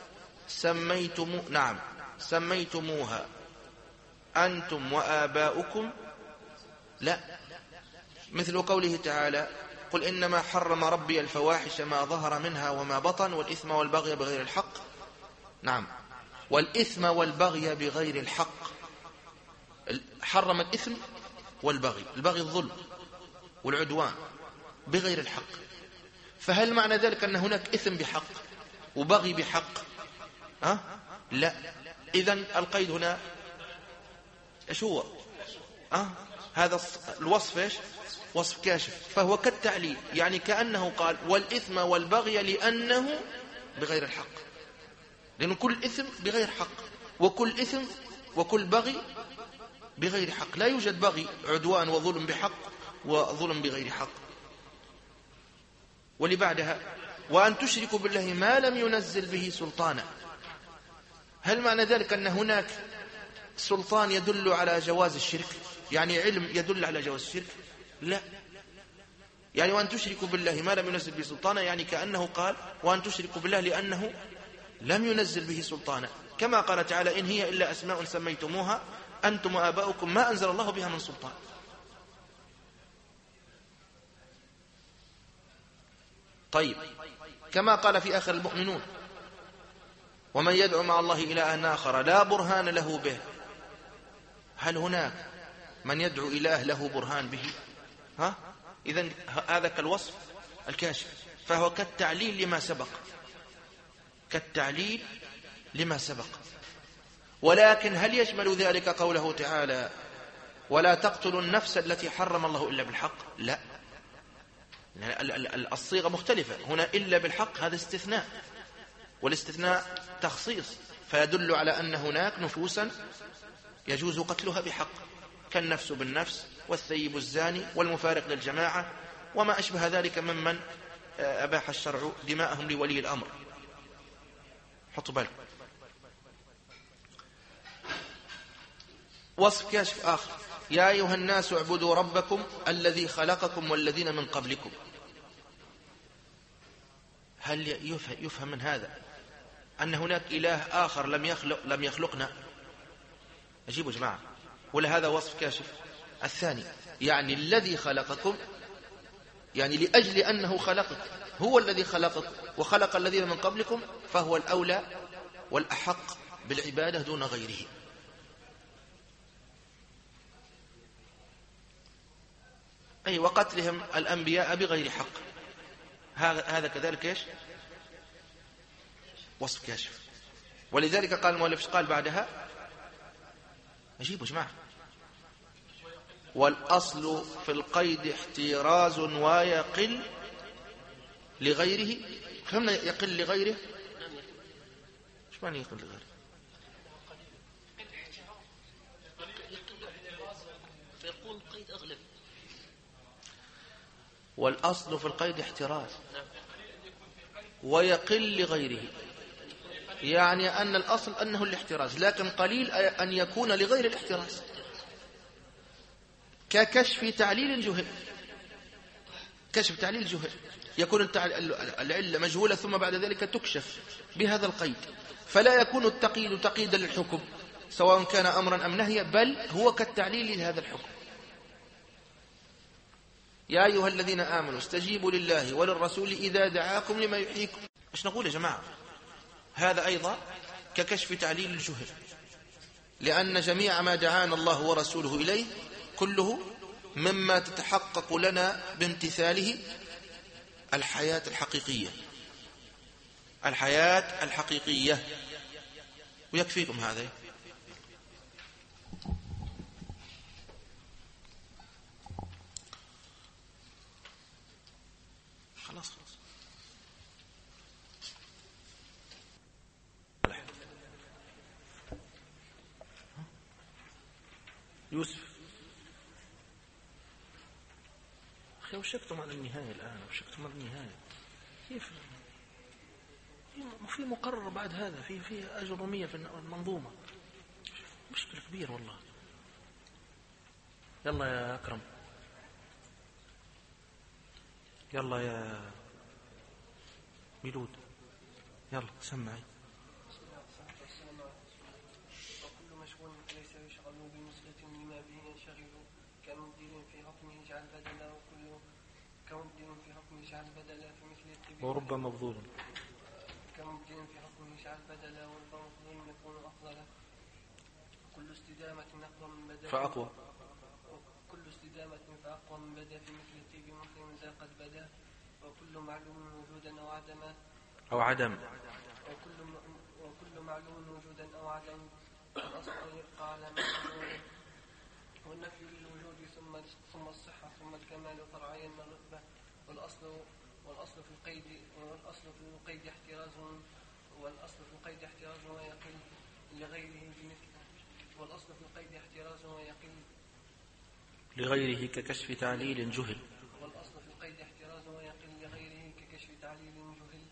سميتموها أنتم وآباؤكم. لا، مثل قوله تعالى: قل إنما حرم ربي الفواحش ما ظهر منها وما بطن والإثم والبغي بغير الحق. نعم، والإثم والبغي بغير الحق، حرم الإثم والبغي، البغي الظلم والعدوان بغير الحق. فهل معنى ذلك أن هناك إثم بحق وبغي بحق؟ لا. إذن القيد هنا إيش هو؟ هذا الوصف إيش؟ وصف كاشف، فهو كالتعليل، يعني كأنه قال والإثم والبغي لأنه بغير الحق، لأن كل إثم بغير حق، وكل إثم وكل بغي بغير حق، لا يوجد بغي عدوان وظلم بحق وظلم بغير حق. ولبعدها: وأن تشركوا بالله ما لم ينزل به سلطانا. هل معنى ذلك أن هناك سلطان يدل على جواز الشرك؟ يعني علم يدل على جواز الشرك؟ لا. يعني وأن تشركوا بالله ما لم ينزل به سلطانا، يعني كأنه قال وأن تشركوا بالله لأنه لم ينزل به سلطانا، كما قال تعالى: إن هي إلا أسماء سميتموها أنتم وآباؤكم ما أنزل الله بها من سلطان. طيب، كما قال في آخر المؤمنون: ومن يدعو مع الله إلها آخر لا برهان له به. هل هناك من يدعو إله له برهان به؟ إذن هذا كالوصف الكاشف، فهو كالتعليل لما سبق، كالتعليل لما سبق. ولكن هل يشمل ذلك قوله تعالى: ولا تقتلوا النفس التي حرم الله إلا بالحق؟ لا، الصيغة مختلفة هنا. إلا بالحق هذا استثناء، والاستثناء تخصيص، فيدل على أن هناك نفوسا يجوز قتلها بحق، كالنفس بالنفس والثيب الزاني والمفارق للجماعة وما أشبه ذلك ممن أباح الشرع دماءهم لولي الأمر. حطوا بالك. وصف كاشف آخر: يا أيها الناس اعبدوا ربكم الذي خلقكم والذين من قبلكم. هل يفهم من هذا أن هناك إله آخر لم يخلقنا؟ أجيبوا جماعة، ولا هذا وصف كاشف؟ الثاني يعني الذي خلقكم، يعني لأجل أنه خلقك، هو الذي خلقك وخلق الذين من قبلكم، فهو الأولى والأحق بالعبادة دون غيره. أي وقتلهم الأنبياء بغير حق، هذا كذلك إيش؟ وصف كاشف. ولذلك قال المؤلف قال بعدها، أجيبوا جماعة: والأصل في القيد احتراز ويقل لغيره. فهمنا يقل لغيره؟ ايش معنى يقل لغيره؟ فيكون قيد أغلب. والأصل في القيد احتراز ويقل لغيره، يعني أن الأصل أنه الاحتراز، لكن قليل أن يكون لغير الاحتراز، ككشف تعليل جهل. كشف تعليل جهل يكون العلة مجهولة ثم بعد ذلك تكشف بهذا القيد، فلا يكون التقييد تقييدا للحكم سواء كان أمرا أم نهيا، بل هو كالتعليل لهذا الحكم. يا أيها الذين آمنوا استجيبوا لله وللرسول إذا دعاكم لما يحييكم. ايش نقول يا جماعة؟ هذا أيضا ككشف تعليل الجهل، لأن جميع ما دعانا الله ورسوله إليه كله مما تتحقق لنا بامتثاله الحياة الحقيقية، الحياة الحقيقية. ويكفيكم هذا. خلاص يوسف، أخي وشكتم على النهاية الآن، وشكتم على النهاية. كيف في مقرر بعد هذا؟ في أجرمية في المنظومة، مشكلة كبيرة والله. يلا يا أكرم، يلا يا ميلود، يلا سمعي. وكل مشغول ليس يشغل بنسبة لما به ينشغل، كمبدل في حكمه اجعل بدلا، وكل كمبدل في حكمه اجعل بدلا في مثل التبين، ورب مفضول. كمبدل في حكمه اجعل بدلا، ورب مفضول يكون أفضل. كل استدامة أقوى من بدا فأقوى، وكل استدامة فأقوى من بدا في مثل التيب محرم ذا قد بدا، وكل معلوم وجودا أو عدما وكل معلوم وجودا أو عدم، الأصل يبقى على ما يقول، والنفي للوجود ثم الصحة ثم الكمال فرعيا من الرتبة، والأصل في القيد احتراز ويقل لغيره بمثله، والأصل في القيد احتراز ويقل لغيره ككشف تعليل جهل، والأصل في القيد احتراز ويقل لغيره ككشف تعليل جهل.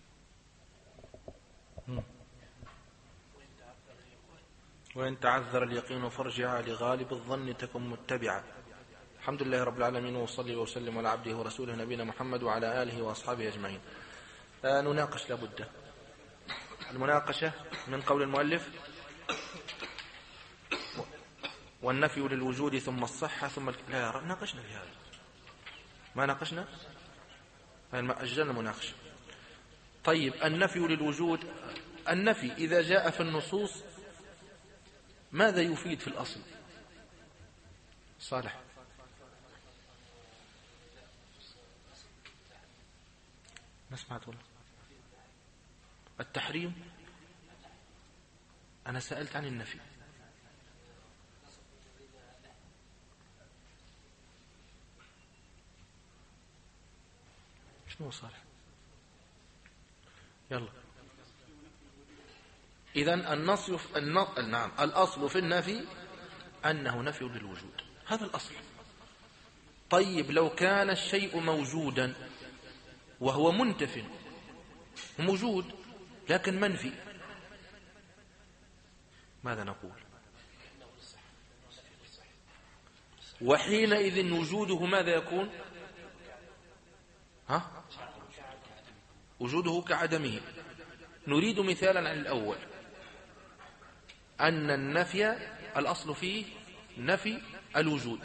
وإن تعذر اليقين فارجع لغالب الظن تكن متبعا. الحمد لله رب العالمين، وصلي وسلم على عبده ورسوله نبينا محمد وعلى آله وأصحابه أجمعين. نناقش لابد المناقشة من قول المؤلف: والنفي للوجود ثم الصحة ثم لا ناقشنا في هذا، ما ناقشنا، ما أجلنا المناقشة. طيب، النفي للوجود، النفي إذا جاء في النصوص ماذا يفيد في الأصل؟ صالح، ما سمعت والله. التحريم، أنا سألت عن النفي. شنو صالح؟ يلا. إذن نعم، الأصل في النفي أنه نفي للوجود، هذا الأصل. طيب لو كان الشيء موجودا وهو منتف، موجود لكن منفي، ماذا نقول؟ وحينئذ وجوده ماذا يكون؟ وجوده كعدمه. نريد مثالا عن الأول، أن النفي الأصل فيه نفي الوجود.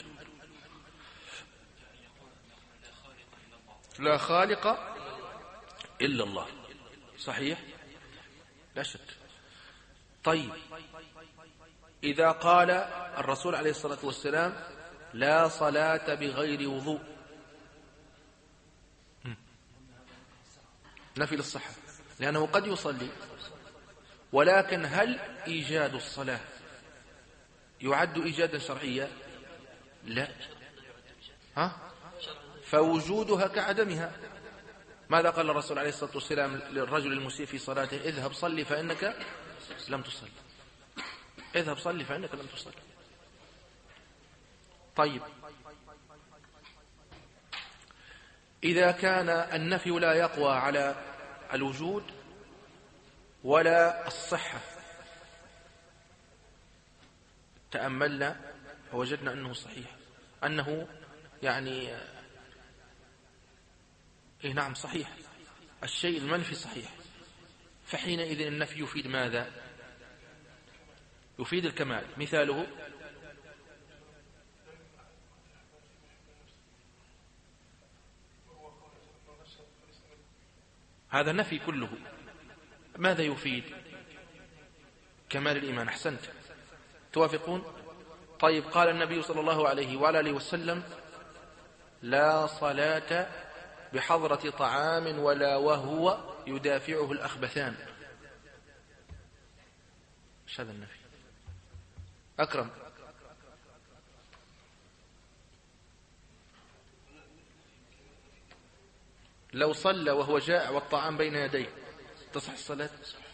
لا خالق إلا الله، صحيح؟ لا شك. طيب إذا قال الرسول عليه الصلاة والسلام لا صلاة بغير وضوء، نفي للصحة، لأنه قد يصلي، ولكن هل إيجاد الصلاة يعد إيجادا شرعيا؟ لا. فوجودها كعدمها. ماذا قال الرسول عليه الصلاة والسلام للرجل المسيء في صلاته؟ اذهب صلي فإنك لم تصلي. اذهب صلي فإنك لم تصلي. طيب إذا كان النفي لا يقوى على الوجود ولا الصحة، تأملنا ووجدنا أنه صحيح، أنه يعني نعم صحيح، الشيء المنفي صحيح، فحينئذ النفي يفيد ماذا؟ يفيد الكمال. مثاله هذا النفي كله ماذا يفيد؟ كمال الإيمان. أحسنت، توافقون؟ طيب قال النبي صلى الله عليه وعلى آله وسلم لا صلاة بحضرة طعام ولا وهو يدافعه الأخبثان. ايش هذا النفي؟ أكرم، لو صلى وهو جائع والطعام بين يديه تصح الصلاة؟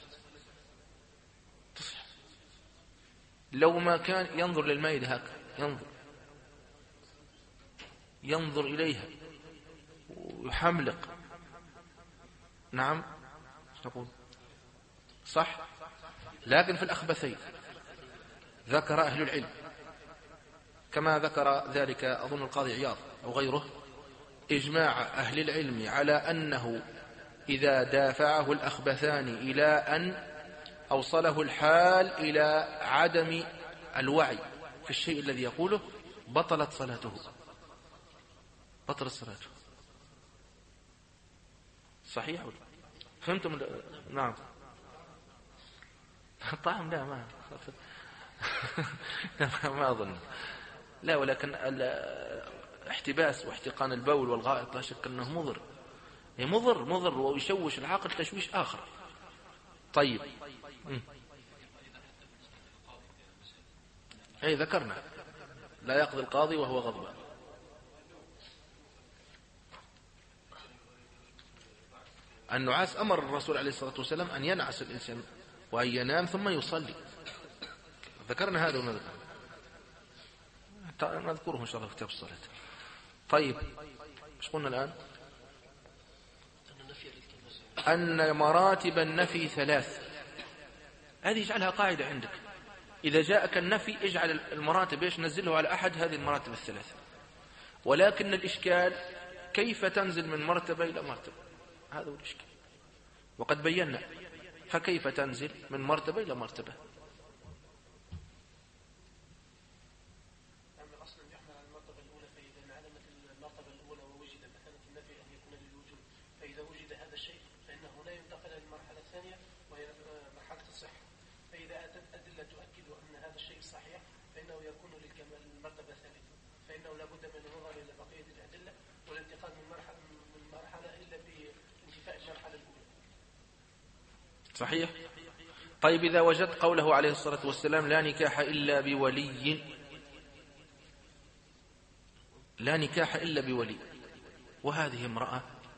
تصح. لو ما كان ينظر للمائدة هكذا، ينظر إليها ويحملق، نعم نقول صح. لكن في الأخبثين ذكر أهل العلم كما ذكر ذلك أظن القاضي عياض أو غيره إجماع أهل العلم على أنه إذا دافعه الأخبثان إلى أن أوصله الحال إلى عدم الوعي في الشيء الذي يقوله بطلت صلاته. صحيح ولا؟ فهمتم؟ نعم. طعم لا ما أظن، لا، ولكن الاحتباس واحتقان البول والغائط لا شك أنه مضر، مضر ويشوش العقل تشويش آخر. طيب أي ذكرنا لا يقضي القاضي وهو غضبان. النعاس أمر الرسول عليه الصلاة والسلام أن ينعس الإنسان وأن ينام ثم يصلي، ذكرنا هذا وما نذكره إن شاء الله في كتاب الصلاة. طيب ايش قلنا الآن؟ أن مراتب النفي 3، هذه اجعلها قاعدة عندك. إذا جاءك النفي اجعل المراتب نزله على أحد هذه المراتب 3، ولكن الإشكال كيف تنزل من مرتبة إلى مرتبة، هذا هو الإشكال، وقد بينا. فكيف تنزل من مرتبة إلى مرتبة؟ صحيح. طيب إذا وجدت قوله عليه الصلاة والسلام لا نكاح إلا بولي، لا نكاح إلا بولي، وهذه امرأة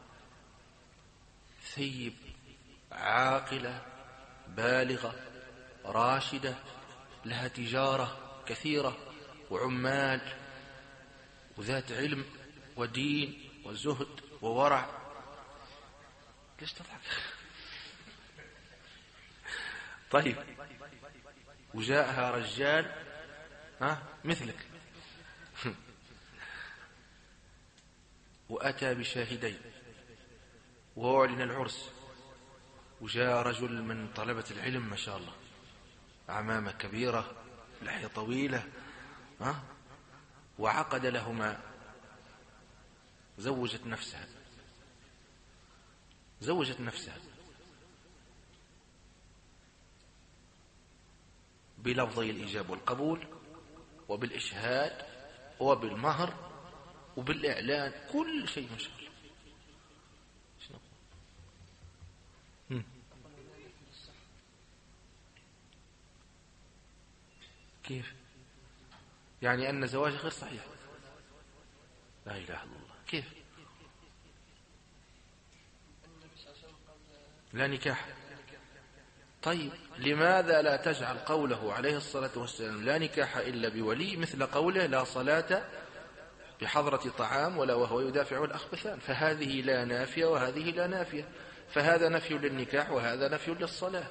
ثيب عاقلة بالغة راشدة لها تجارة كثيرة وعمال وذات علم ودين وزهد وورع. ليش تضحك؟ طيب، وجاءها رجال مثلك وأتى بشاهدين وأعلن العرس، وجاء رجل من طلبة العلم ما شاء الله، عمامة كبيرة، لحية طويلة، وعقد لهما، زوجت نفسها بلفظي الإيجاب والقبول وبالإشهاد وبالمهر وبالإعلان، كل شيء ما شاء الله. كيف يعني أن زواجه غير صحيح؟ لا إله إلا الله. كيف؟ لا نكاح. طيب، لماذا لا تجعل قوله عليه الصلاة والسلام لا نكاح إلا بولي مثل قوله لا صلاة بحضرة طعام ولا وهو يدافع الأخبثان؟ فهذه لا نافية وهذه لا نافية، فهذا نفي للنكاح وهذا نفي للصلاة.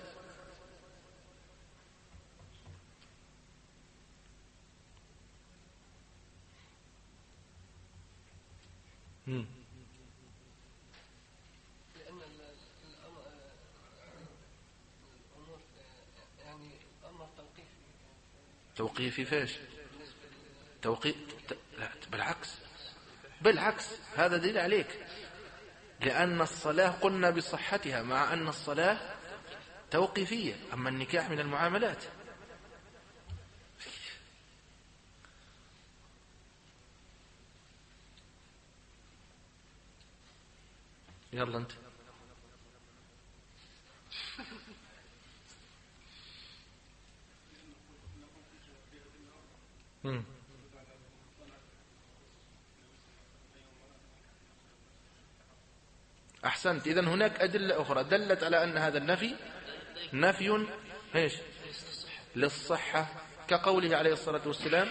لأن الأمور يعني الأمر توقيفي فيش؟ لا، بالعكس هذا دليل عليك، لأن الصلاة قلنا بصحتها مع أن الصلاة توقيفية، أما النكاح من المعاملات. يلا أنت. أحسنت. إذن هناك أدلة أخرى دلت على أن هذا النفي نفي إيش؟ للصحة، كقوله عليه الصلاة والسلام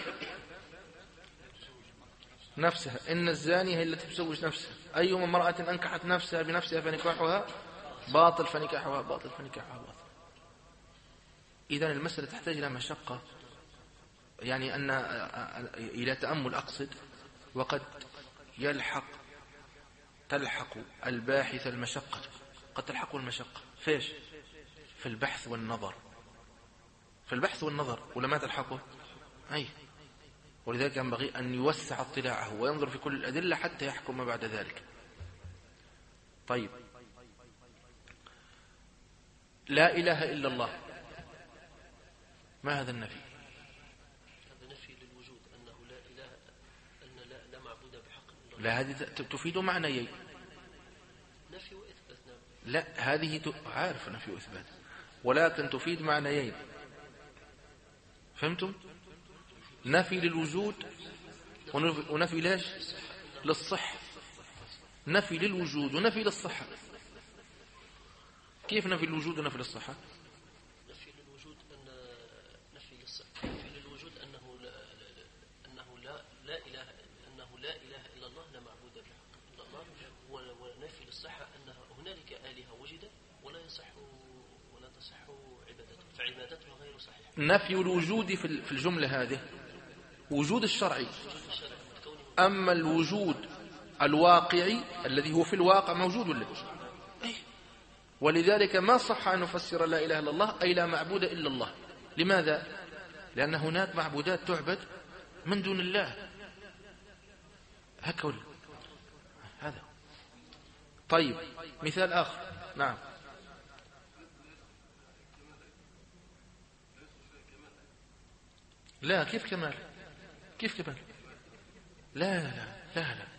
نفسها، إن الزانية هي التي تزوج نفسها، أيما امرأة أنكحت نفسها بنفسها فنكاحها باطل فنكاحها باطل فنكاحها باطل. إذن المسألة تحتاج إلى مشقة، يعني أن إلى تأمل أقصد، وقد تلحق الباحث المشقة، قد تلحق المشقة فيش؟ في البحث والنظر، ولا ما تلحقه؟ أي، ولذلك ينبغي أن يوسع اطلاعه وينظر في كل الأدلة حتى يحكم بعد ذلك. طيب، لا إله إلا الله، ما هذا النفي؟ هذا نفي للوجود، أنه لا إله، أن لا معبود بحق إلا الله. لا، هذه تفيد معنيين. نفي وإثبات. نعم. لا، هذه عارف نفي وإثبات، ولكن تفيد معنيين. فهمتم؟ نفي للوجود ونفي ليش؟ للصحة. نفي للوجود ونفي للصحة. كيف نفي للوجود ونفي للصحة؟ نفي للوجود نفي للصحة، نفي للوجود أنه لا إله إلا الله، لا معبود بحق إلا الله. ونفي للصحة أن هنالك آلهة وجدت ولا تصح عبادتها، فعبادتها غير صحيحة. نفي الوجود في الجملة هذه وجود الشرعي، أما الوجود الواقعي الذي هو في الواقع موجود له. ولذلك ما صح أن نفسر لا إله إلا الله أي لا معبود إلا الله. لماذا؟ لأن هناك معبودات تعبد من دون الله، هكذا. هذا. طيب، مثال آخر. نعم. لا، كيف كمال؟ كيف كمال؟ لا لا لا لا لا.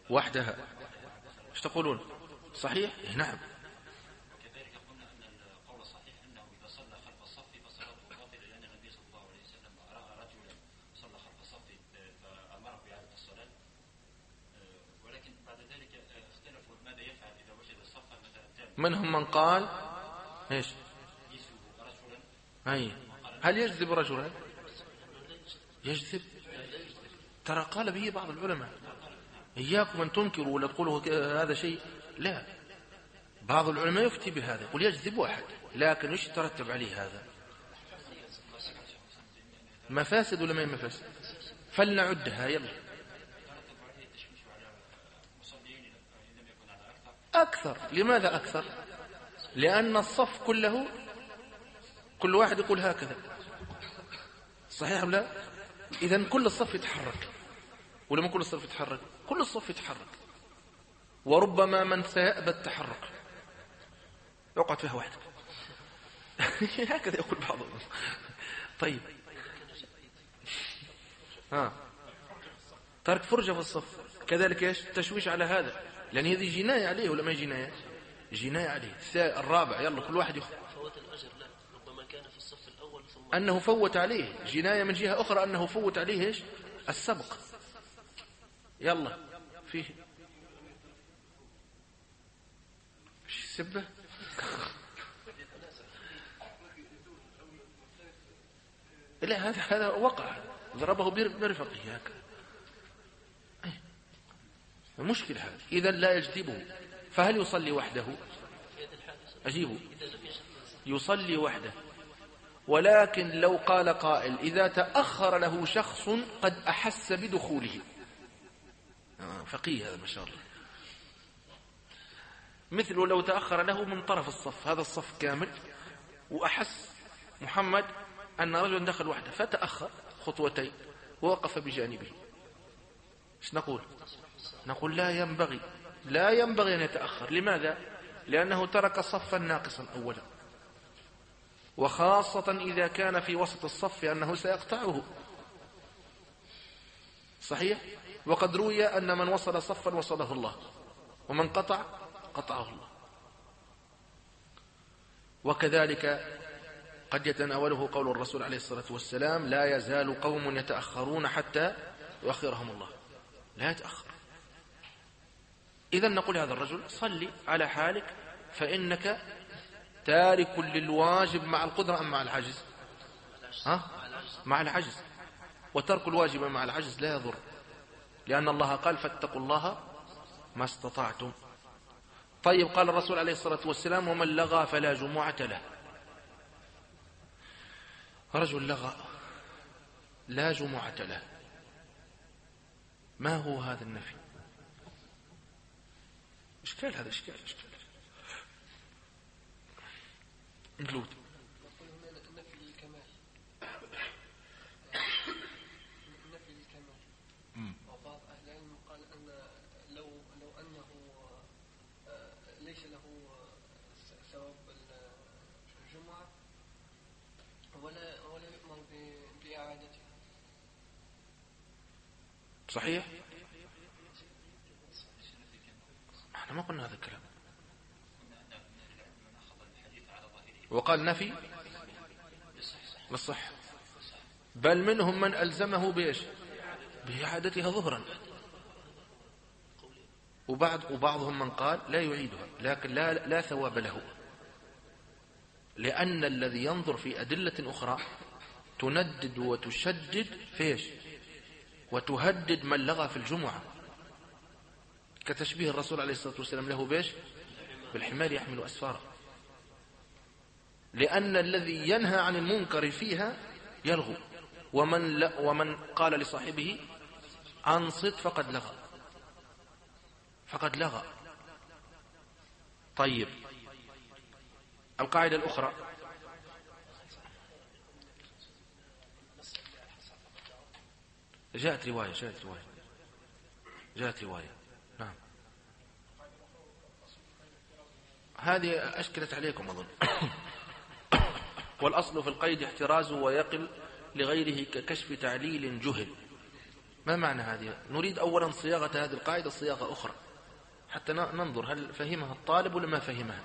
وحدها. ايش تقولون؟ صحيح؟ نعم. وكذلك قلنا أن القول الصحيح أنه إذا صلى خلف الصف فصلاته باطلة، لأن النبي صلى الله عليه وسلم رأى رجلا صلى خلف الصف فأمره بإعادة الصلاة، ولكن بعد ذلك اختلفوا ماذا يفعل إذا وجد الصف مثلا تام. منهم من قال ايش؟ يجذب رجلا. أي هل يجذب رجلا؟ يجذب. ترى قال به بعض العلماء، إياكم أن تنكروا ولا تقولوا هذا شيء، لا، بعض العلماء يفتي بهذا يقول يجذب واحد، لكن ايش يترتب عليه هذا؟ مفاسد ولا ما مفاسد؟ فلنعدها يلا. أكثر. لماذا أكثر؟ لأن الصف كله كل واحد يقول هكذا، صحيح أم لا؟ إذن كل الصف يتحرك، ولا من كل الصف يتحرك؟ كل الصف يتحرك، وربما من سيأبى التحرك يقعد فيها وحده. هكذا يقول بعضهم. طيب ترك فرجة في الصف كذلك ايش؟ تشويش على هذا، لأن هذه جناية عليه ولا ما جناية؟ جناية عليه. الرابع يلا كل واحد يخرج. فوت الأجر لا، ربما كان في الصف الأول ثم أنه فوت عليه جناية، من جهة أخرى أنه فوت عليه ايش؟ السبق. يلا فيه سبه. لا هذا وقع، ضربه برفقه هكذا. المشكلة هذا. إذا لا يجذبه، فهل يصلي وحده؟ أجيبه، يصلي وحده. ولكن لو قال قائل إذا تأخر له شخص قد أحس بدخوله، فقيه هذا ما شاء الله، مثل لو تأخر له من طرف الصف، هذا الصف كامل، وأحس محمد أن رجلا دخل وحده فتأخر خطوتين ووقف بجانبه، ايش نقول؟ نقول لا ينبغي أن يتأخر. لماذا؟ لأنه ترك صفا ناقصا أولا، وخاصة إذا كان في وسط الصف أنه سيقطعه. صحيح؟ وقد روي أن من وصل صفا وصله الله، ومن قطعه الله. وكذلك قد يتناوله قول الرسول عليه الصلاة والسلام لا يزال قوم يتأخرون حتى يؤخرهم الله، لا يتأخر. إذن نقول هذا الرجل صلي على حالك، فإنك تارك للواجب مع القدرة أم مع العجز؟ مع العجز. وترك الواجب مع العجز لا يضر، لأن الله قال فاتقوا الله ما استطعتم. طيب قال الرسول عليه الصلاة والسلام ومن لغى فلا جمعة له. رجل لغى لا جمعة له، ما هو هذا النفي؟ إشكال، هذا إشكال مجلود. نفي الكمال، نفي الكمال. وبعض أهل العلم قال أن لو أنه ليس له ثواب الجمعة ولا يؤمر بإعادتها. صحيح؟ احنا ما قلنا هذا الكلام. وقال نفي للصح، بل منهم من ألزمه بإيش؟ بإعادتها ظهرا، وبعضهم من قال لا يعيدها، لكن لا ثواب له، لأن الذي ينظر في أدلة أخرى تندد وتشدد فيش وتهدد من لغى في الجمعة، كتشبيه الرسول عليه الصلاة والسلام له بيش؟ بالحمار يحمل أسفاره، لأن الذي ينهى عن المنكر فيها يلغو، ومن قال لصاحبه أنصت فقد لغى. طيب القاعدة الأخرى جاءت رواية نعم، هذه أشكلت عليكم أظن. والأصل في القيد احترازه ويقل لغيره ككشف تعليل جهل. ما معنى هذه؟ نريد أولا صياغة هذه القاعدة صياغة أخرى حتى ننظر هل فهمها الطالب ولا ما فهمها.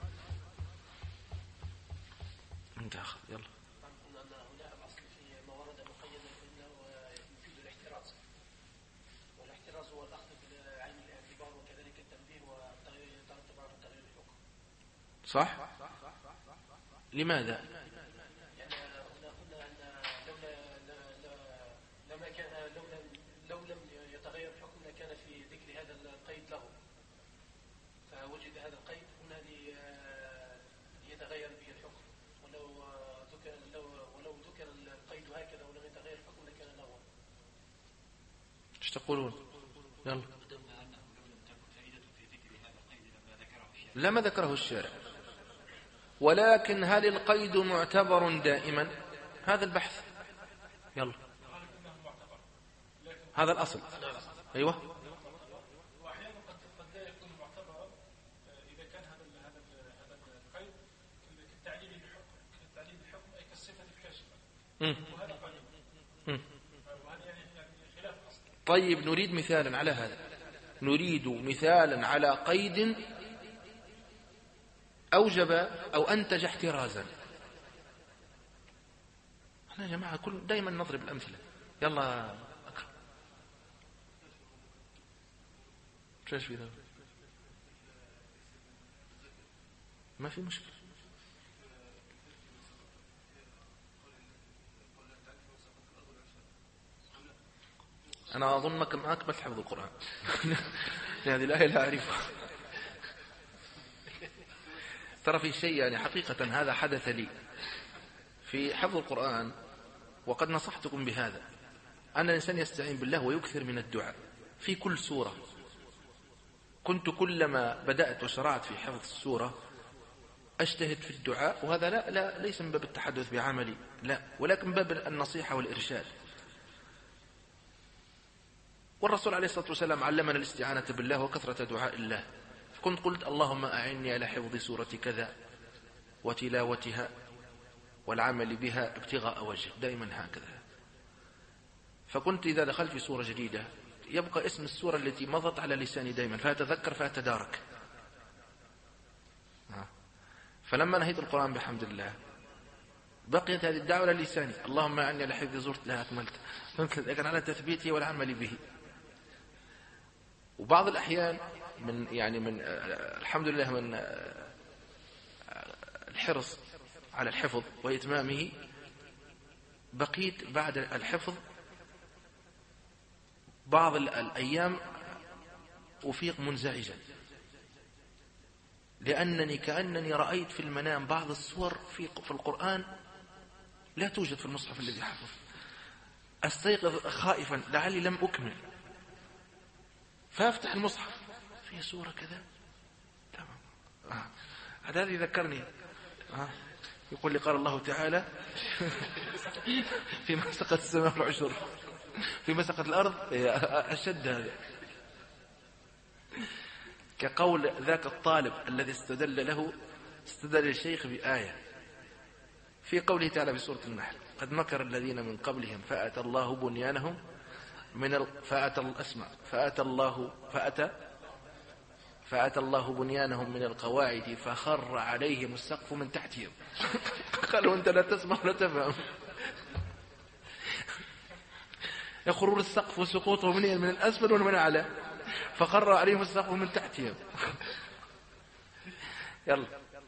انت أخذ يلا. هنا الأصل في ما ورد مقيدا فإنه يفيد الاحتراز، والاحتراز هو الأخذ بعين الاعتبار وكذلك التنبيه ويترتب على تغيير الحكم. صح؟ لماذا؟ يعني هنا قلنا أن لما كان لو لم يتغير الحكم لكان في ذكر هذا القيد له، فوجد هذا القيد هنا ليتغير به الحكم، ولو ذكر القيد هكذا ولم يتغير الحكم لكان له. ايش تقولون؟ يلا. لما ذكره الشارع، ولكن هل القيد معتبر دائما؟ هذا البحث. يلا، هذا الأصل. أيوة. وأحيانا قد لا يكون معتبرا إذا كان هذا القيد كالتعليل بالحكم أي كالصفة الكاشفة، وهذا قليل، وهذا يعني خلاف الأصل. طيب نريد مثالا على هذا، نريد مثالا على قيد أوجب أو أنتج احترازا. احنا يا جماعة دائما نضرب الأمثلة. يلا أكرم. ايش في ذا؟ ما في مشكلة. أنا أظنك معك بس حفظ القرآن. هذه الآية لا أعرفها. ترى في شيء يعني حقيقة هذا حدث لي في حفظ القرآن، وقد نصحتكم بهذا، أن الإنسان يستعين بالله ويكثر من الدعاء في كل سورة. كنت كلما بدأت وشرعت في حفظ السورة أجتهد في الدعاء، وهذا لا ليس من باب التحدث بعملي، لا، ولكن من باب النصيحة والإرشاد. والرسول عليه الصلاة والسلام علمنا الاستعانة بالله وكثرة دعاء الله. كنت قلت اللهم أعني على حفظ سورة كذا وتلاوتها والعمل بها ابتغاء وجه، دائما هكذا. فكنت إذا دخلت في سورة جديدة يبقى اسم السورة التي مضت على لساني دائما، فأتذكر فأتدارك. فلما نهيت القرآن بحمد الله بقيت هذه الدعوة على لساني، اللهم أعني على حفظ سورة لا أكملت، لكن على تثبيته والعمل به. وبعض الأحيان من الحمد لله من الحرص على الحفظ وإتمامه، بقيت بعد الحفظ بعض الأيام أفيق منزعجا، لأنني كأنني رأيت في المنام بعض الصور في القرآن لا توجد في المصحف الذي حفظ. أستيقظ خائفا لعلي لم أكمل، فأفتح المصحف في سورة كذا. تمام. هذا يذكرني يقول لي قال الله تعالى فيما سقت السماء العشر فيما سقت الأرض أشد هذا، كقول ذاك الطالب الذي استدل الشيخ بآية في قوله تعالى في سورة النحل قد مكر الذين من قبلهم فأتى الله بنيانهم فأتى الله بنيانهم من القواعد فخر عليهم السقف من تحتهم. قالوا أنت لا تسمع ولا تفهم. يخرون السقف وسقوطه من الأسفل ومن الأعلى، فخر عليهم السقف من تحتهم. يلا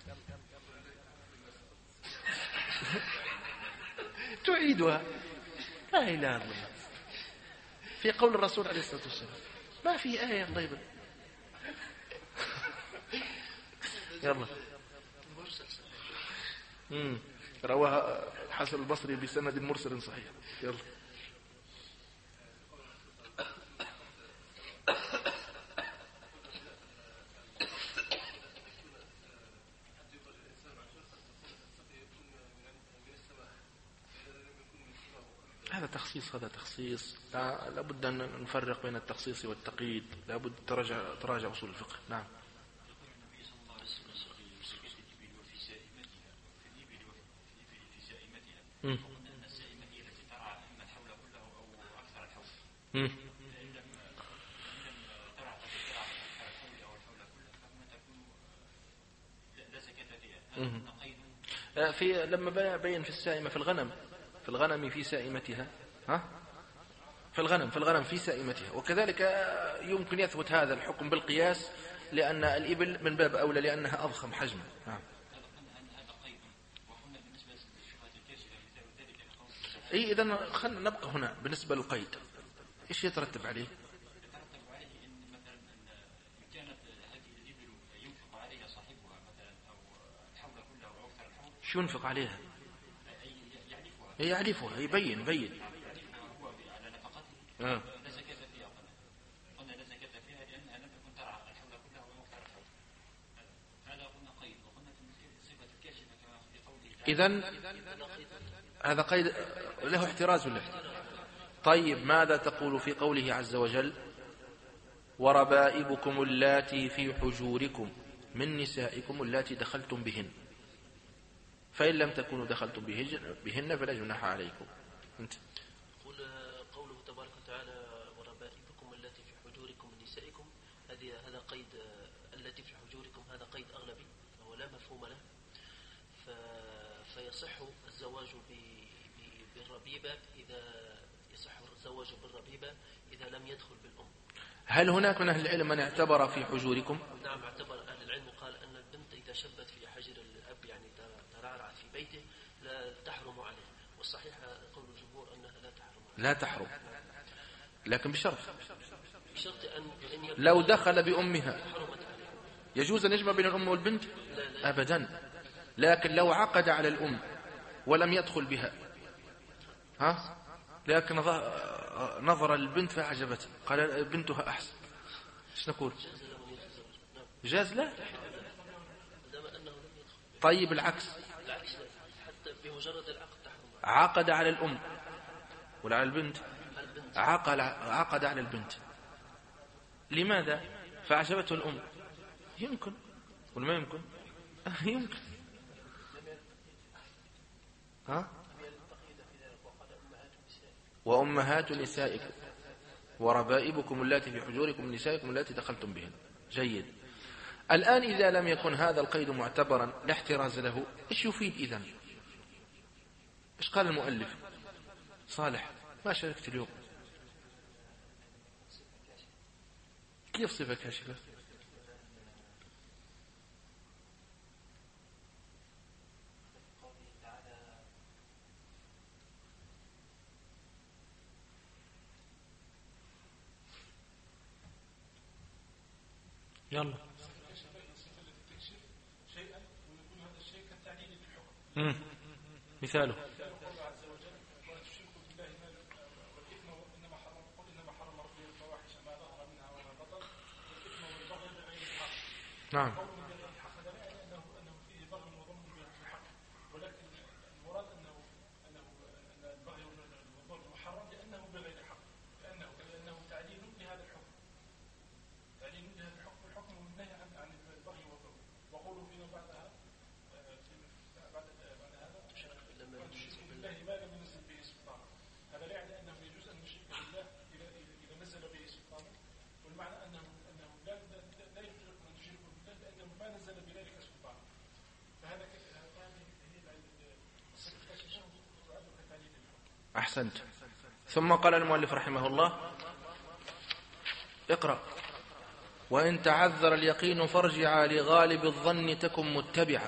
تعيدها. لا إله إلا الله. في قول الرسول عليه الصلاة والسلام ما في آية. الله يبارك. يلا. رواها حسن البصري بسند مرسل صحيح. يلا. هذا تخصيص لابد أن نفرق بين التخصيص والتقييد، لابد تراجع أصول الفقه. نعم. فإن لم ترى ترى الحول أو الحول كله فهنا تكون لا زكاة فيها. هذا قيد في لما بين في السائمة في الغنم في سائمتها، في الغنم في سائمتها. وكذلك يمكن يثبت هذا الحكم بالقياس، لأن الإبل من باب أولى لأنها أضخم حجما. إيه إذن خلنا نبقى هنا بالنسبة للقيد. إيش يترتب عليه؟ يترتب عليه إن مثلا إن كانت هذه الإبل ينفق عليها صاحبها مثلا أو الحول كله أو أكثر الحول. شو ينفق عليها؟ يعرفها. يبين. يعرفها هو على نفقته. لا زكاة فيها قلنا لا زكاة فيها لأنها لم تكن ترعى الحول كله أو أكثر الحول. هذا قلنا قيد، وقلنا في صفة الكاشفة كما في قوله إذن هذا قيد له احتراز ولا؟ طيب ماذا تقول في قوله عز وجل وربائبكم اللاتي في حجوركم من نسائكم اللاتي دخلتم بهن، فإن لم تكونوا دخلتم بهن فلا جناح عليكم. أنت قوله تبارك وتعالى وربائبكم التي في حجوركم من نسائكم، هذا قيد التي في حجوركم، هذا قيد أغلبي فهو لا مفهوم له، فيصح الزواج بالربيبة إذا لم يدخل بالأم. هل هناك من أهل العلم من اعتبر في حجوركم؟ نعم اعتبر أهل العلم، قال أن البنت إذا شبت في حجر الأب يعني ترعرعت في بيته لا تحرم عليه، والصحيح قول الجمهور أنها لا تحرم لكن بشرط أن لو دخل بأمها يجوز أن يجمع بين الأم والبنت؟ لا. أبدا. لكن لو عقد على الأم ولم يدخل بها لكن نظر البنت فأعجبته قال بنتها أحسن، ايش نقول؟ جاز لا. طيب العكس حتى بمجرد العقد تحرم. عقد على الأم ولا على البنت؟ عقد على البنت. لماذا؟ فأعجبته الأم. يمكن ولا ما يمكن؟ يمكن. وأمهات نسائكم وربائبكم اللاتي في حجوركم من نسائكم اللاتي دخلتم بهن. جيد. الآن إذا لم يكن هذا القيد معتبرا لا احتراز له، إيش يفيد إذن؟ إيش قال المؤلف؟ صالح ما شاركت اليوم. كيف صفة كاشفة؟ يلا مثاله نعم. ولكن المراد انه البغي والظلم محرم لانه بغير حق، لانه تعليل لهذا الحكم، الحكم والنهي عن البغي والظلم. وقولوا فيما بعدها بعد هذا تشركوا بالله ما لم ينزل به سلطانا. هذا لا يعني انه يجوز ان نشرك بالله اذا نزل به سلطانا، والمعنى انه لا يجوز ان تشركوا بالله لانه ما نزل بذلك سلطانا. فهذا أحسنت. ثم قال المؤلف رحمه الله اقرأ وإن تعذر اليقين فارجع لغالب الظن تكن متبعا.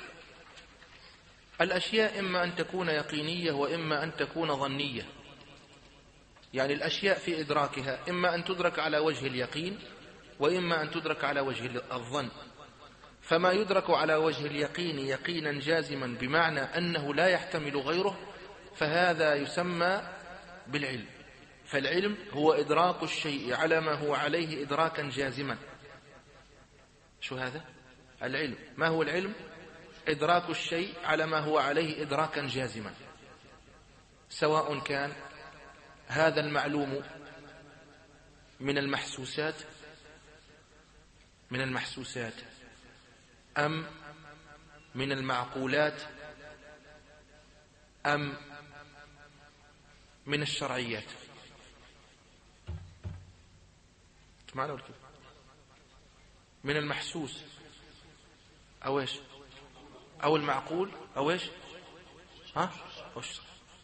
الأشياء إما أن تكون يقينية وإما أن تكون ظنية، يعني الأشياء في إدراكها إما أن تدرك على وجه اليقين وإما أن تدرك على وجه الظن. فما يدرك على وجه اليقين يقينا جازما بمعنى أنه لا يحتمل غيره فهذا يسمى بالعلم. فالعلم هو إدراك الشيء على ما هو عليه إدراكا جازما. شو هذا؟ العلم. ما هو العلم؟ إدراك الشيء على ما هو عليه إدراكا جازما، سواء كان هذا المعلوم من المحسوسات أم من المعقولات أم من الشرعيات. معنا ولا كيف؟ من المحسوس أو إيش؟ أو المعقول أو إيش؟ ها؟ أو الشرعي.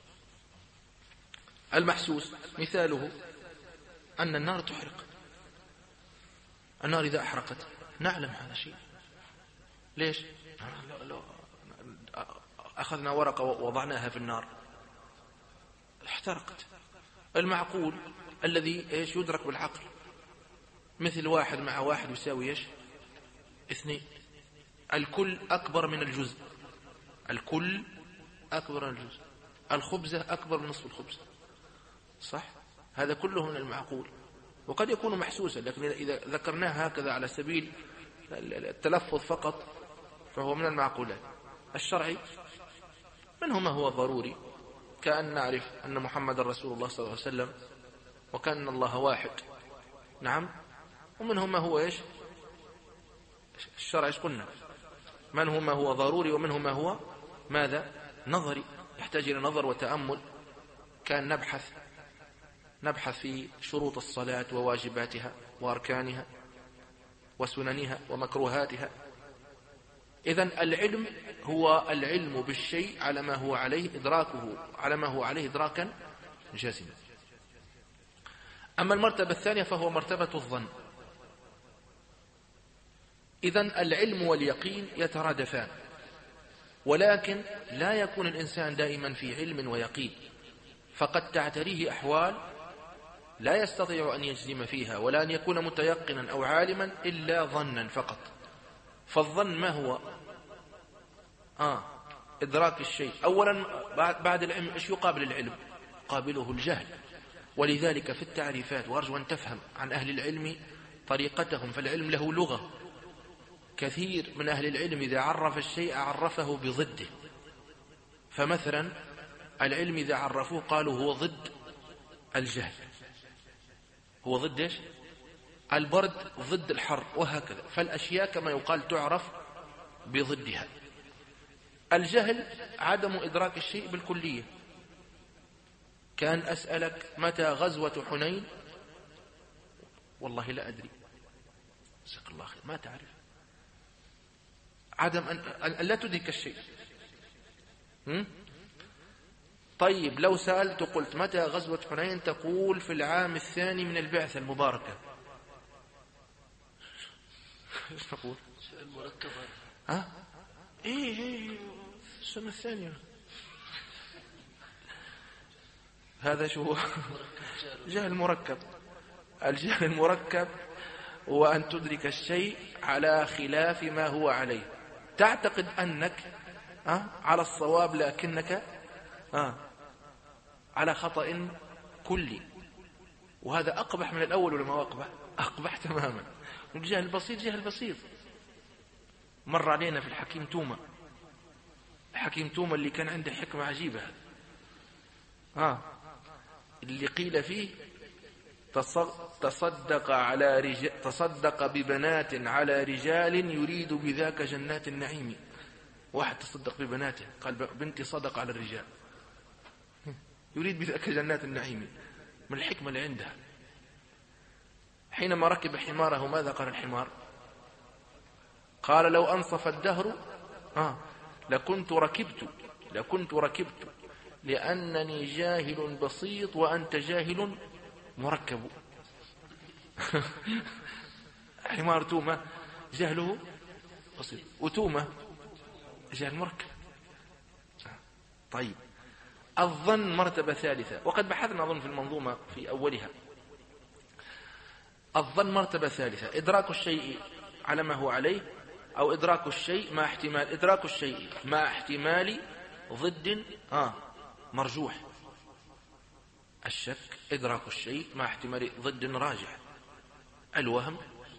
المحسوس مثاله أن النار تحرق. النار إذا أحرقت نعلم هذا شيء. ليش؟ لو أخذنا ورقة ووضعناها في النار احترقت. المعقول الذي إيش يدرك بالعقل، مثل 1 مع 1 يساوي إيش؟ 2. الكل أكبر من الجزء. الكل أكبر من الجزء. الخبزة أكبر من نصف الخبزة. صح؟ هذا كله من المعقول، وقد يكون محسوسا، لكن إذا ذكرناه هكذا على سبيل التلفظ فقط فهو من المعقولات. الشرعي منه ما هو ضروري، كأن نعرف أن محمد رسول الله صلى الله عليه وسلم وكأن الله واحد. نعم. ومنه ما هو إيش؟ الشرع إيش قلنا؟ منه ما هو ضروري ومنه ما هو ماذا؟ نظري، يحتاج إلى نظر وتأمل. كان نبحث في شروط الصلاة وواجباتها وأركانها وسننها ومكروهاتها. إذن العلم هو العلم بالشيء على ما هو عليه إدراكه، على ما هو عليه إدراكا جازما. أما المرتبة الثانية فهو مرتبة الظن. إذن العلم واليقين يترادفان، ولكن لا يكون الإنسان دائما في علم ويقين، فقد تعتريه أحوال لا يستطيع أن يجزم فيها ولا أن يكون متيقنا أو عالما إلا ظنا فقط. فالظن ما هو؟ إدراك الشيء. أولا بعد العلم إيش يقابل العلم؟ قابله الجهل. ولذلك في التعريفات، وأرجو أن تفهم عن أهل العلم طريقتهم، فالعلم له لغة. كثير من أهل العلم إذا عرف الشيء عرفه بضده. فمثلا العلم إذا عرفوه قالوا هو ضد الجهل، هو ضد إيش؟ البرد ضد الحر، وهكذا. فالأشياء كما يقال تعرف بضدها. الجهل عدم إدراك الشيء بالكلية. كان أسألك متى غزوة حنين؟ والله لا أدري. جزاك الله خير، ما تعرف. عدم أن لا تدرك الشيء. طيب لو سألت قلت متى غزوة حنين؟ تقول في العام 2 من البعثة المباركة. ايش تقول؟ المركب ايه السنة الثانية. هذا شو؟ جهل مركب. الجهل المركب هو أن تدرك الشيء على خلاف ما هو عليه. تعتقد أنك على الصواب لكنك على خطأ كلي، وهذا أقبح من الأول ولا ما أقبح؟ أقبح تماما. الجهل البسيط جهل بسيط. مر علينا في الحكيم توما. الحكيم توما اللي كان عنده حكمة عجيبة، اللي قيل فيه تصدق ببنات على رجال يريد بذاك جنات النعيم. واحد تصدق ببناته، قال بنتي صدق على الرجال، يريد بذاك جنات النعيم. من الحكمة اللي عندها. حينما ركب حماره ماذا قال الحمار؟ قال لو أنصف الدهر لكنت ركبت لأنني جاهل بسيط وأنت جاهل مركب. حمار توما جهله بسيط، وتوما جهل مركب. طيب الظن مرتبة ثالثة، وقد بحثنا أظن في المنظومة في أولها. الظن مرتبة ثالثة، إدراك الشيء على ما هو عليه، أو إدراك الشيء مع احتمال، إدراك الشيء مع احتمال ضد مرجوح. الشك إدراك الشيء مع احتمال ضد راجح. الوهم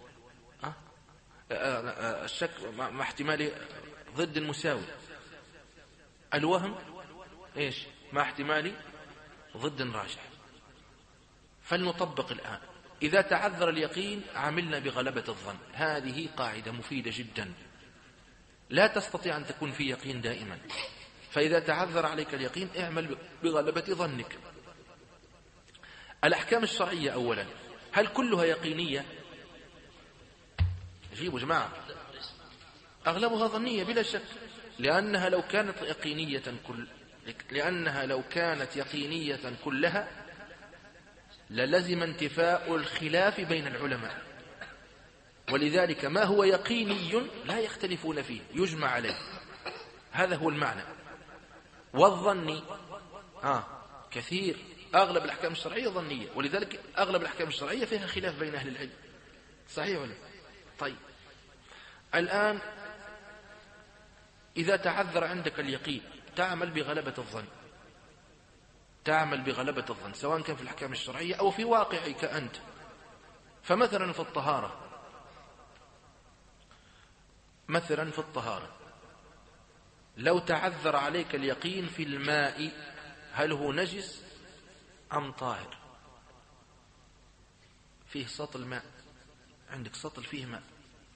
الشك مع احتمال ضد مساوي. الوهم إيش؟ مع احتمال ضد راجح. فلنطبق الآن. إذا تعذر اليقين عملنا بغلبة الظن. هذه قاعدة مفيدة جدا. لا تستطيع أن تكون في يقين دائما، فإذا تعذر عليك اليقين اعمل بغلبة ظنك. الأحكام الشرعية أولا. هل كلها يقينية؟ جيبوا جماعة. أغلبها ظنية بلا شك، لأنها لو كانت يقينية كلها للزم انتفاء الخلاف بين العلماء، ولذلك ما هو يقيني لا يختلفون فيه يجمع عليه، هذا هو المعنى. والظني كثير، أغلب الأحكام الشرعية ظنية، ولذلك أغلب الأحكام الشرعية فيها خلاف بين أهل العلم. صحيح ولا؟ طيب الآن إذا تعذر عندك اليقين تعمل بغلبة الظن، سواء كان في الأحكام الشرعية أو في واقعك أنت. فمثلا في الطهارة لو تعذر عليك اليقين في الماء هل هو نجس أم طاهر، فيه سطل ماء، عندك سطل فيه ماء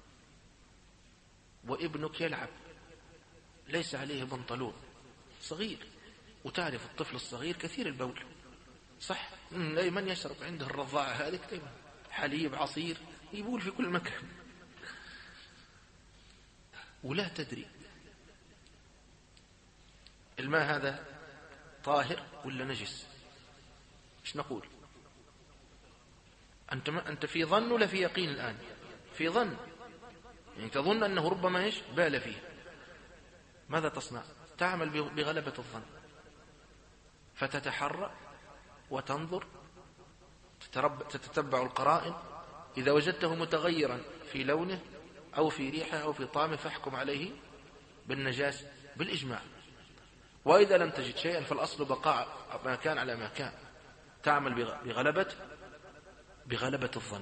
وابنك يلعب ليس عليه بنطلون صغير، وتعرف الطفل الصغير كثير البول، صح؟ من يشرب عنده الرضاعة هذه دائما حليب عصير يبول في كل مكان، ولا تدري الماء هذا طاهر ولا نجس. ايش نقول؟ أنت في ظن ولا في يقين الآن؟ في ظن، يعني تظن أنه ربما بال فيه. ماذا تصنع؟ تعمل بغلبة الظن، فتتحرى وتنظر، تتتبع القرائن، إذا وجدته متغيرا في لونه أو في ريحه أو في طعمه فاحكم عليه بالنجاسة بالإجماع. وإذا لم تجد شيئا فالأصل بقاء ما كان على ما كان، تعمل بغلبة الظن،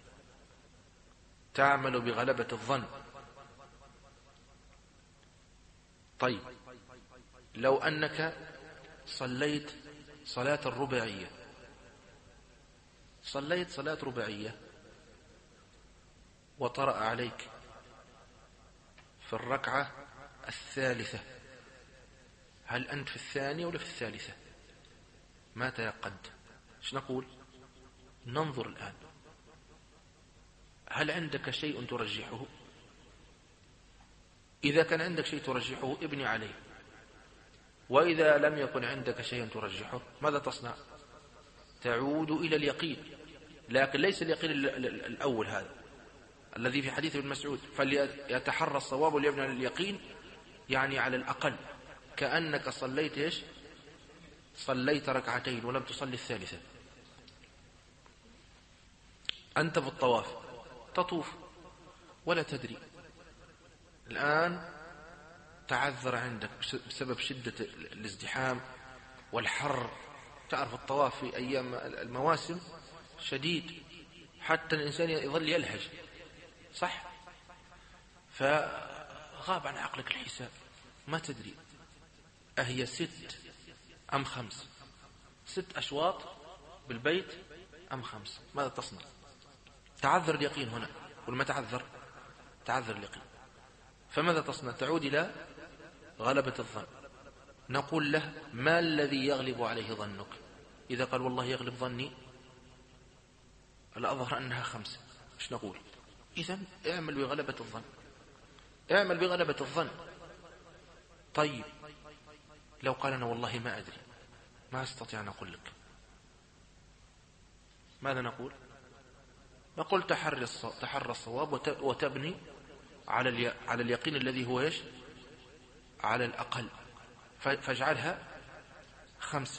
تعمل بغلبة الظن. طيب لو أنك صليت صلاة الرباعية، صليت صلاة رباعية وطرأ عليك في الركعة الثالثة، هل أنت في الثانية ولا في الثالثة؟ ما تيقنت، ايش نقول؟ ننظر الآن، هل عندك شيء ترجحه؟ إذا كان عندك شيء ترجحه ابني عليه، وإذا لم يكن عندك شيء ترجحه ماذا تصنع؟ تعود إلى اليقين، لكن ليس اليقين الأول هذا الذي في حديث ابن مسعود فليتحرى الصواب وليبني على اليقين، يعني على الأقل كأنك صليت صليت ركعتين ولم تصلي الثالثة. أنت في الطواف تطوف ولا تدري، الآن تعذر عندك بسبب شدة الازدحام والحر، تعرف الطواف في أيام المواسم شديد حتى الإنسان يظل يلهج، صح؟ فغاب عن عقلك الحساب، ما تدري أهي 6 أم 5، 6 أشواط بالبيت أم 5، ماذا تصنع؟ تعذر اليقين هنا، ولما تعذر اليقين، فماذا تصنع؟ تعود إلى غلبة الظن. نقول له ما الذي يغلب عليه ظنك؟ إذا قال والله يغلب ظني الأظهر أنها 5، إيش نقول؟ إذن اعمل بغلبة الظن. طيب لو قال أنا والله ما أدري، ما أستطيع أن أقول لك، ماذا نقول؟ نقول تحرى الصواب وتبني على اليقين الذي هو على الأقل، فاجعلها 5.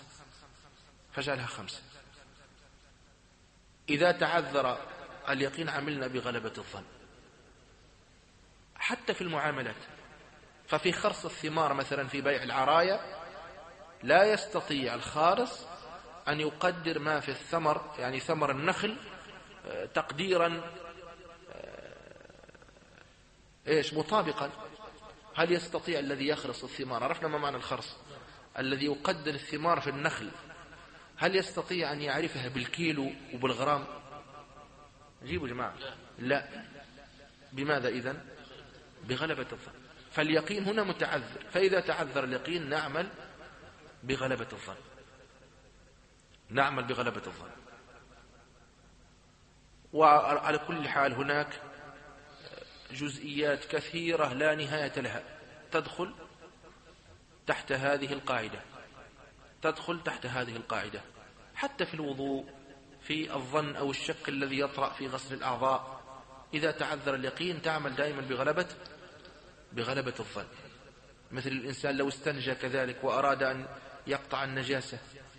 إذا تعذر اليقين عملنا بغلبة الظن. حتى في المعاملات، ففي خرص الثمار مثلا في بيع العرايا لا يستطيع الخارص أن يقدر ما في الثمر، يعني ثمر النخل تقديرا مطابقا. هل يستطيع الذي يخرص الثمار، عرفنا ما معنى الخرص، الذي يقدر الثمار في النخل، هل يستطيع أن يعرفها بالكيلو وبالغرام؟ جيبوا جماعة، لا. بماذا إذن؟ بغلبة الظن. فاليقين هنا متعذر، فإذا تعذر اليقين نعمل بغلبة الظن. وعلى كل حال هناك جزئيات كثيرة لا نهاية لها تدخل تحت هذه القاعدة، حتى في الوضوء، في الظن أو الشك الذي يطرأ في غسل الأعضاء، إذا تعذر اليقين تعمل دائما بغلبة الظن. مثل الإنسان لو استنجى كذلك وأراد أن يقطع النجاسة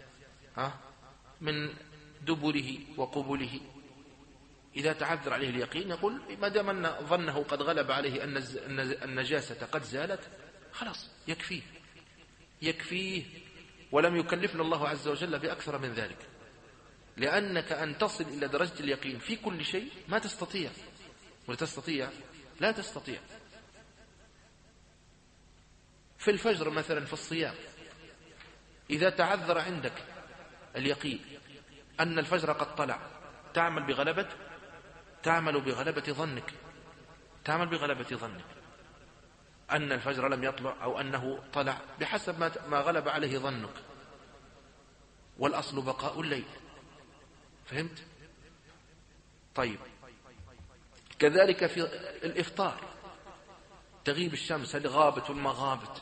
من دبره وقبله، إذا تعذر عليه اليقين يقول ما دام أن ظنه قد غلب عليه أن النجاسة قد زالت خلاص يكفيه، ولم يكلفنا الله عز وجل بأكثر من ذلك، لأنك أن تصل إلى درجة اليقين في كل شيء ما تستطيع، لا تستطيع. في الفجر مثلا في الصيام، إذا تعذر عندك اليقين أن الفجر قد طلع تعمل بغلبة ظنك أن الفجر لم يطلع أو أنه طلع بحسب ما غلب عليه ظنك، والأصل بقاء الليل. فهمت؟ طيب، كذلك في الإفطار تغيب الشمس، هل غابت ولا ما غابت،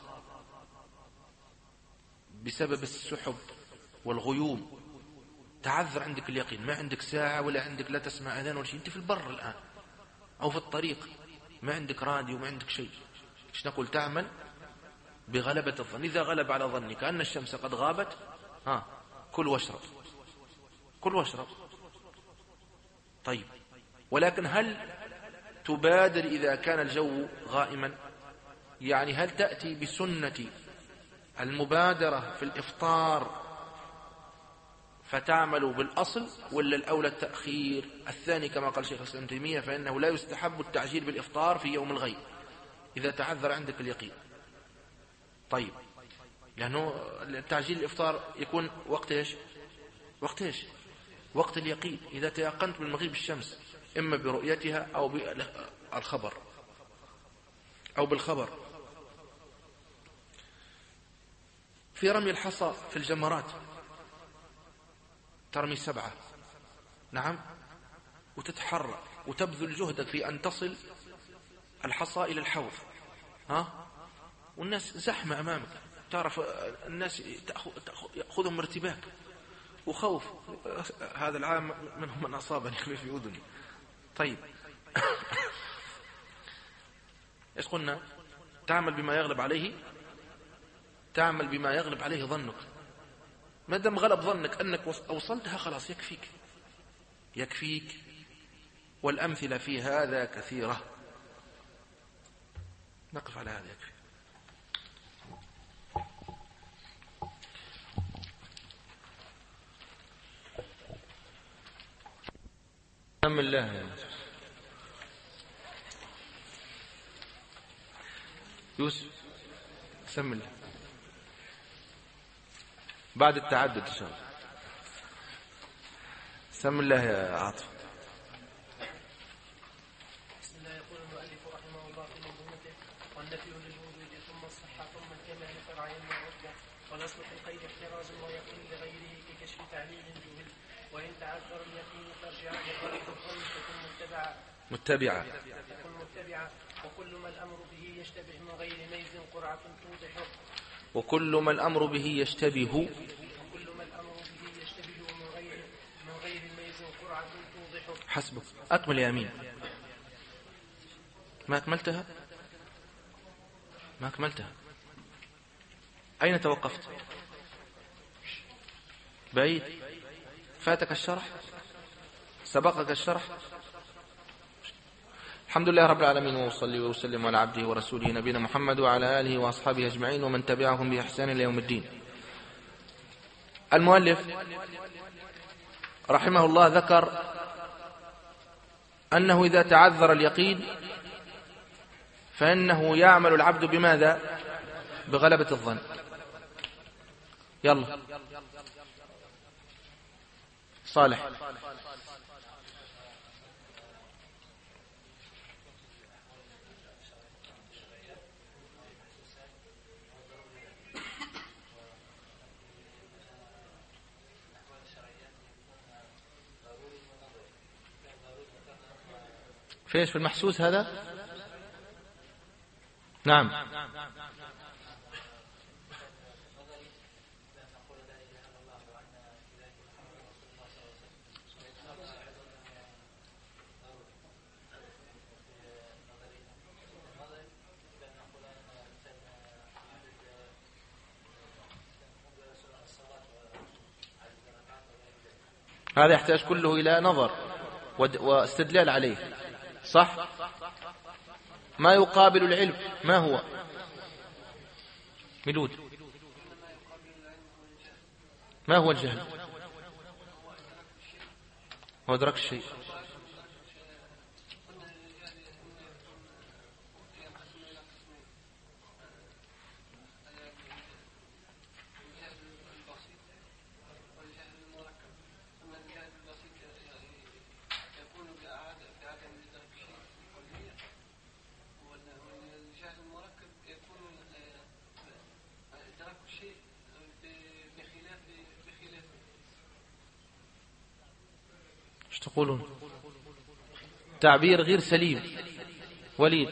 بسبب السحب والغيوم، تعذر عندك اليقين، ما عندك ساعة ولا عندك لا تسمع أذان ولا شيء، أنت في البر الآن أو في الطريق، ما عندك راديو ما عندك شيء، ايش نقول؟ تعمل بغلبة الظن. إذا غلب على ظنك أن الشمس قد غابت كل واشرب. طيب، ولكن هل تبادر إذا كان الجو غائما؟ يعني هل تأتي بسنة المبادرة في الإفطار فتعمل بالأصل، ولا الأولى التأخير؟ الثاني كما قال شيخ الإسلام ابن تيمية، فإنه لا يستحب التعجيل بالإفطار في يوم الغيب إذا تعذر عندك اليقين. طيب، لأنه التعجيل الإفطار يكون وقت إيش؟ وقت اليقين، إذا تيقنت من مغيب الشمس إما برؤيتها أو بالخبر. في رمي الحصى في الجمرات، ترمي 7، نعم، وتتحرك وتبذل جهدك في أن تصل الحصى إلى الحوض، والناس زحمة أمامك، تعرف الناس يأخذهم ارتباك وخوف. هذا العام منهم من أصابني في أذني. طيب، إيش قلنا؟ تعمل بما يغلب عليه ظنك. ما دام غلب ظنك أنك أوصلتها خلاص يكفيك. والأمثلة في هذا كثيرة، نقف على هذا يكفي. بسم الله يوسف، بسم الله بعد التعدد إن شاء الله. بسم الله يا عاطف. بسم الله. يقول المؤلف رحمه الله في منظومته: والنفي للوجود ثم الصحة ثم الكمال فرعين وعدة، والأصل في القيد احتراز ويقين لغيره ككشف تعليل جهل، وإن تعذر اليقين فارجع لغير الظن تكون متبعة، وكل ما الأمر به يشتبه من غير ميز قرعة توضحه، وكل ما الأمر به يشتبه من غير ميز قرعة توضحه. حسبك. أكمل يا أمين. ما أكملتها. أين توقفت؟ بعيد. فاتك الشرح؟ سبقك الشرح؟ الحمد لله رب العالمين، وصلي وسلم على عبده ورسوله نبينا محمد وعلى آله وأصحابه أجمعين ومن تبعهم بإحسان إلى يوم الدين. المؤلف رحمه الله ذكر أنه إذا تعذر اليقين فإنه يعمل العبد بماذا؟ بغلبة الظن. يلا صالح. فيش في المحسوس هذا؟ نعم. هذا يحتاج كله إلى نظر واستدلال عليه، صح؟ ما يقابل العلم ما هو؟ ملود، ما هو الجهل؟ هو إدراك الشيء. ايش تقولون؟ تعبير غير سليم. وليد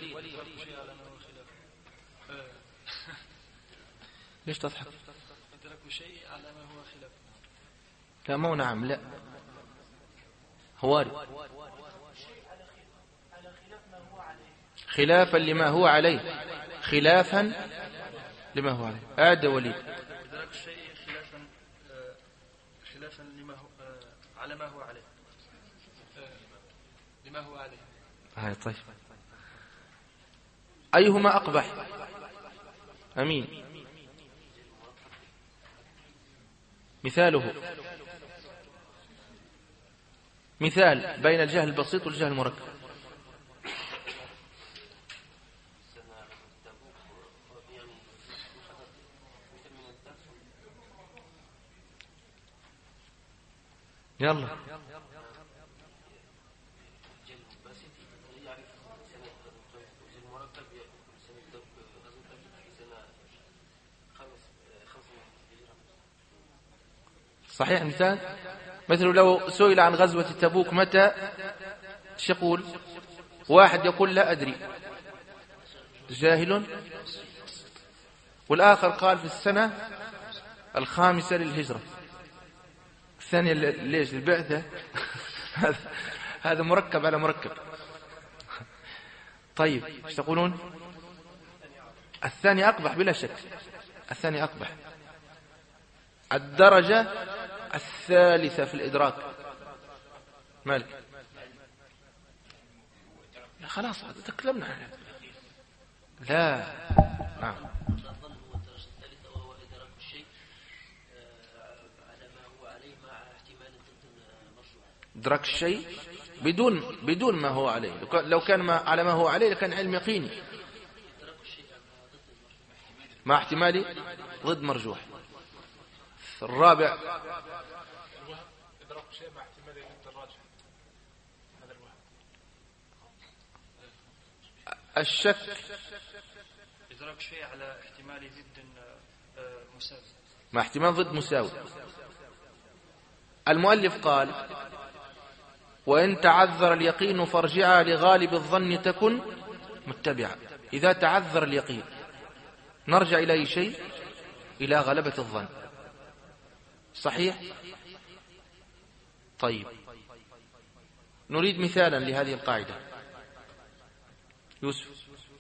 ليش تضحك؟ إدراك شيء على ما هو خلاف. لا مو نعم، لا هواري، خلافا لما هو عليه، خلافا لما هو عليه. أعد وليد. إدراك الشيء خلافا لما هو على ما هو عليه، لما هو عليه. هاي طيب، أيهما أقبح؟ أمين. مثاله، مثال بين الجهل البسيط والجهل المركب. يلا صحيح. مثال مثل لو سئل عن غزوة تبوك متى، ايش يقول؟ واحد يقول لا أدري، جاهل، والآخر قال في السنة 5 للهجرة، الثانية ليش البعثة. هذا مركب على مركب. طيب ايش تقولون؟ الثاني أقبح بلا شك، الثاني أقبح. الدرجة الثالثة في الإدراك. مالك؟ خلاص هذا تكلمنا عنه. لا نعم. إدراك الشيء بدون ما هو عليه. لو كان ما على ما هو عليه لكان علم يقيني، مع احتمالي ضد مرجوح. الرابع إدراك الشيء مع احتمالي ضد الراجح. هذا الوهم. الشك، إدراك شيء على احتمال ضد مساوي، مع احتمال ضد مساوي. المؤلف قال: وإن تعذر اليقين فارجعا لغالب الظن تكن متبعا. إذا تعذر اليقين نرجع إلى أي شيء؟ إلى غلبة الظن. صحيح؟ طيب نريد مثالا لهذه القاعدة. يوسف.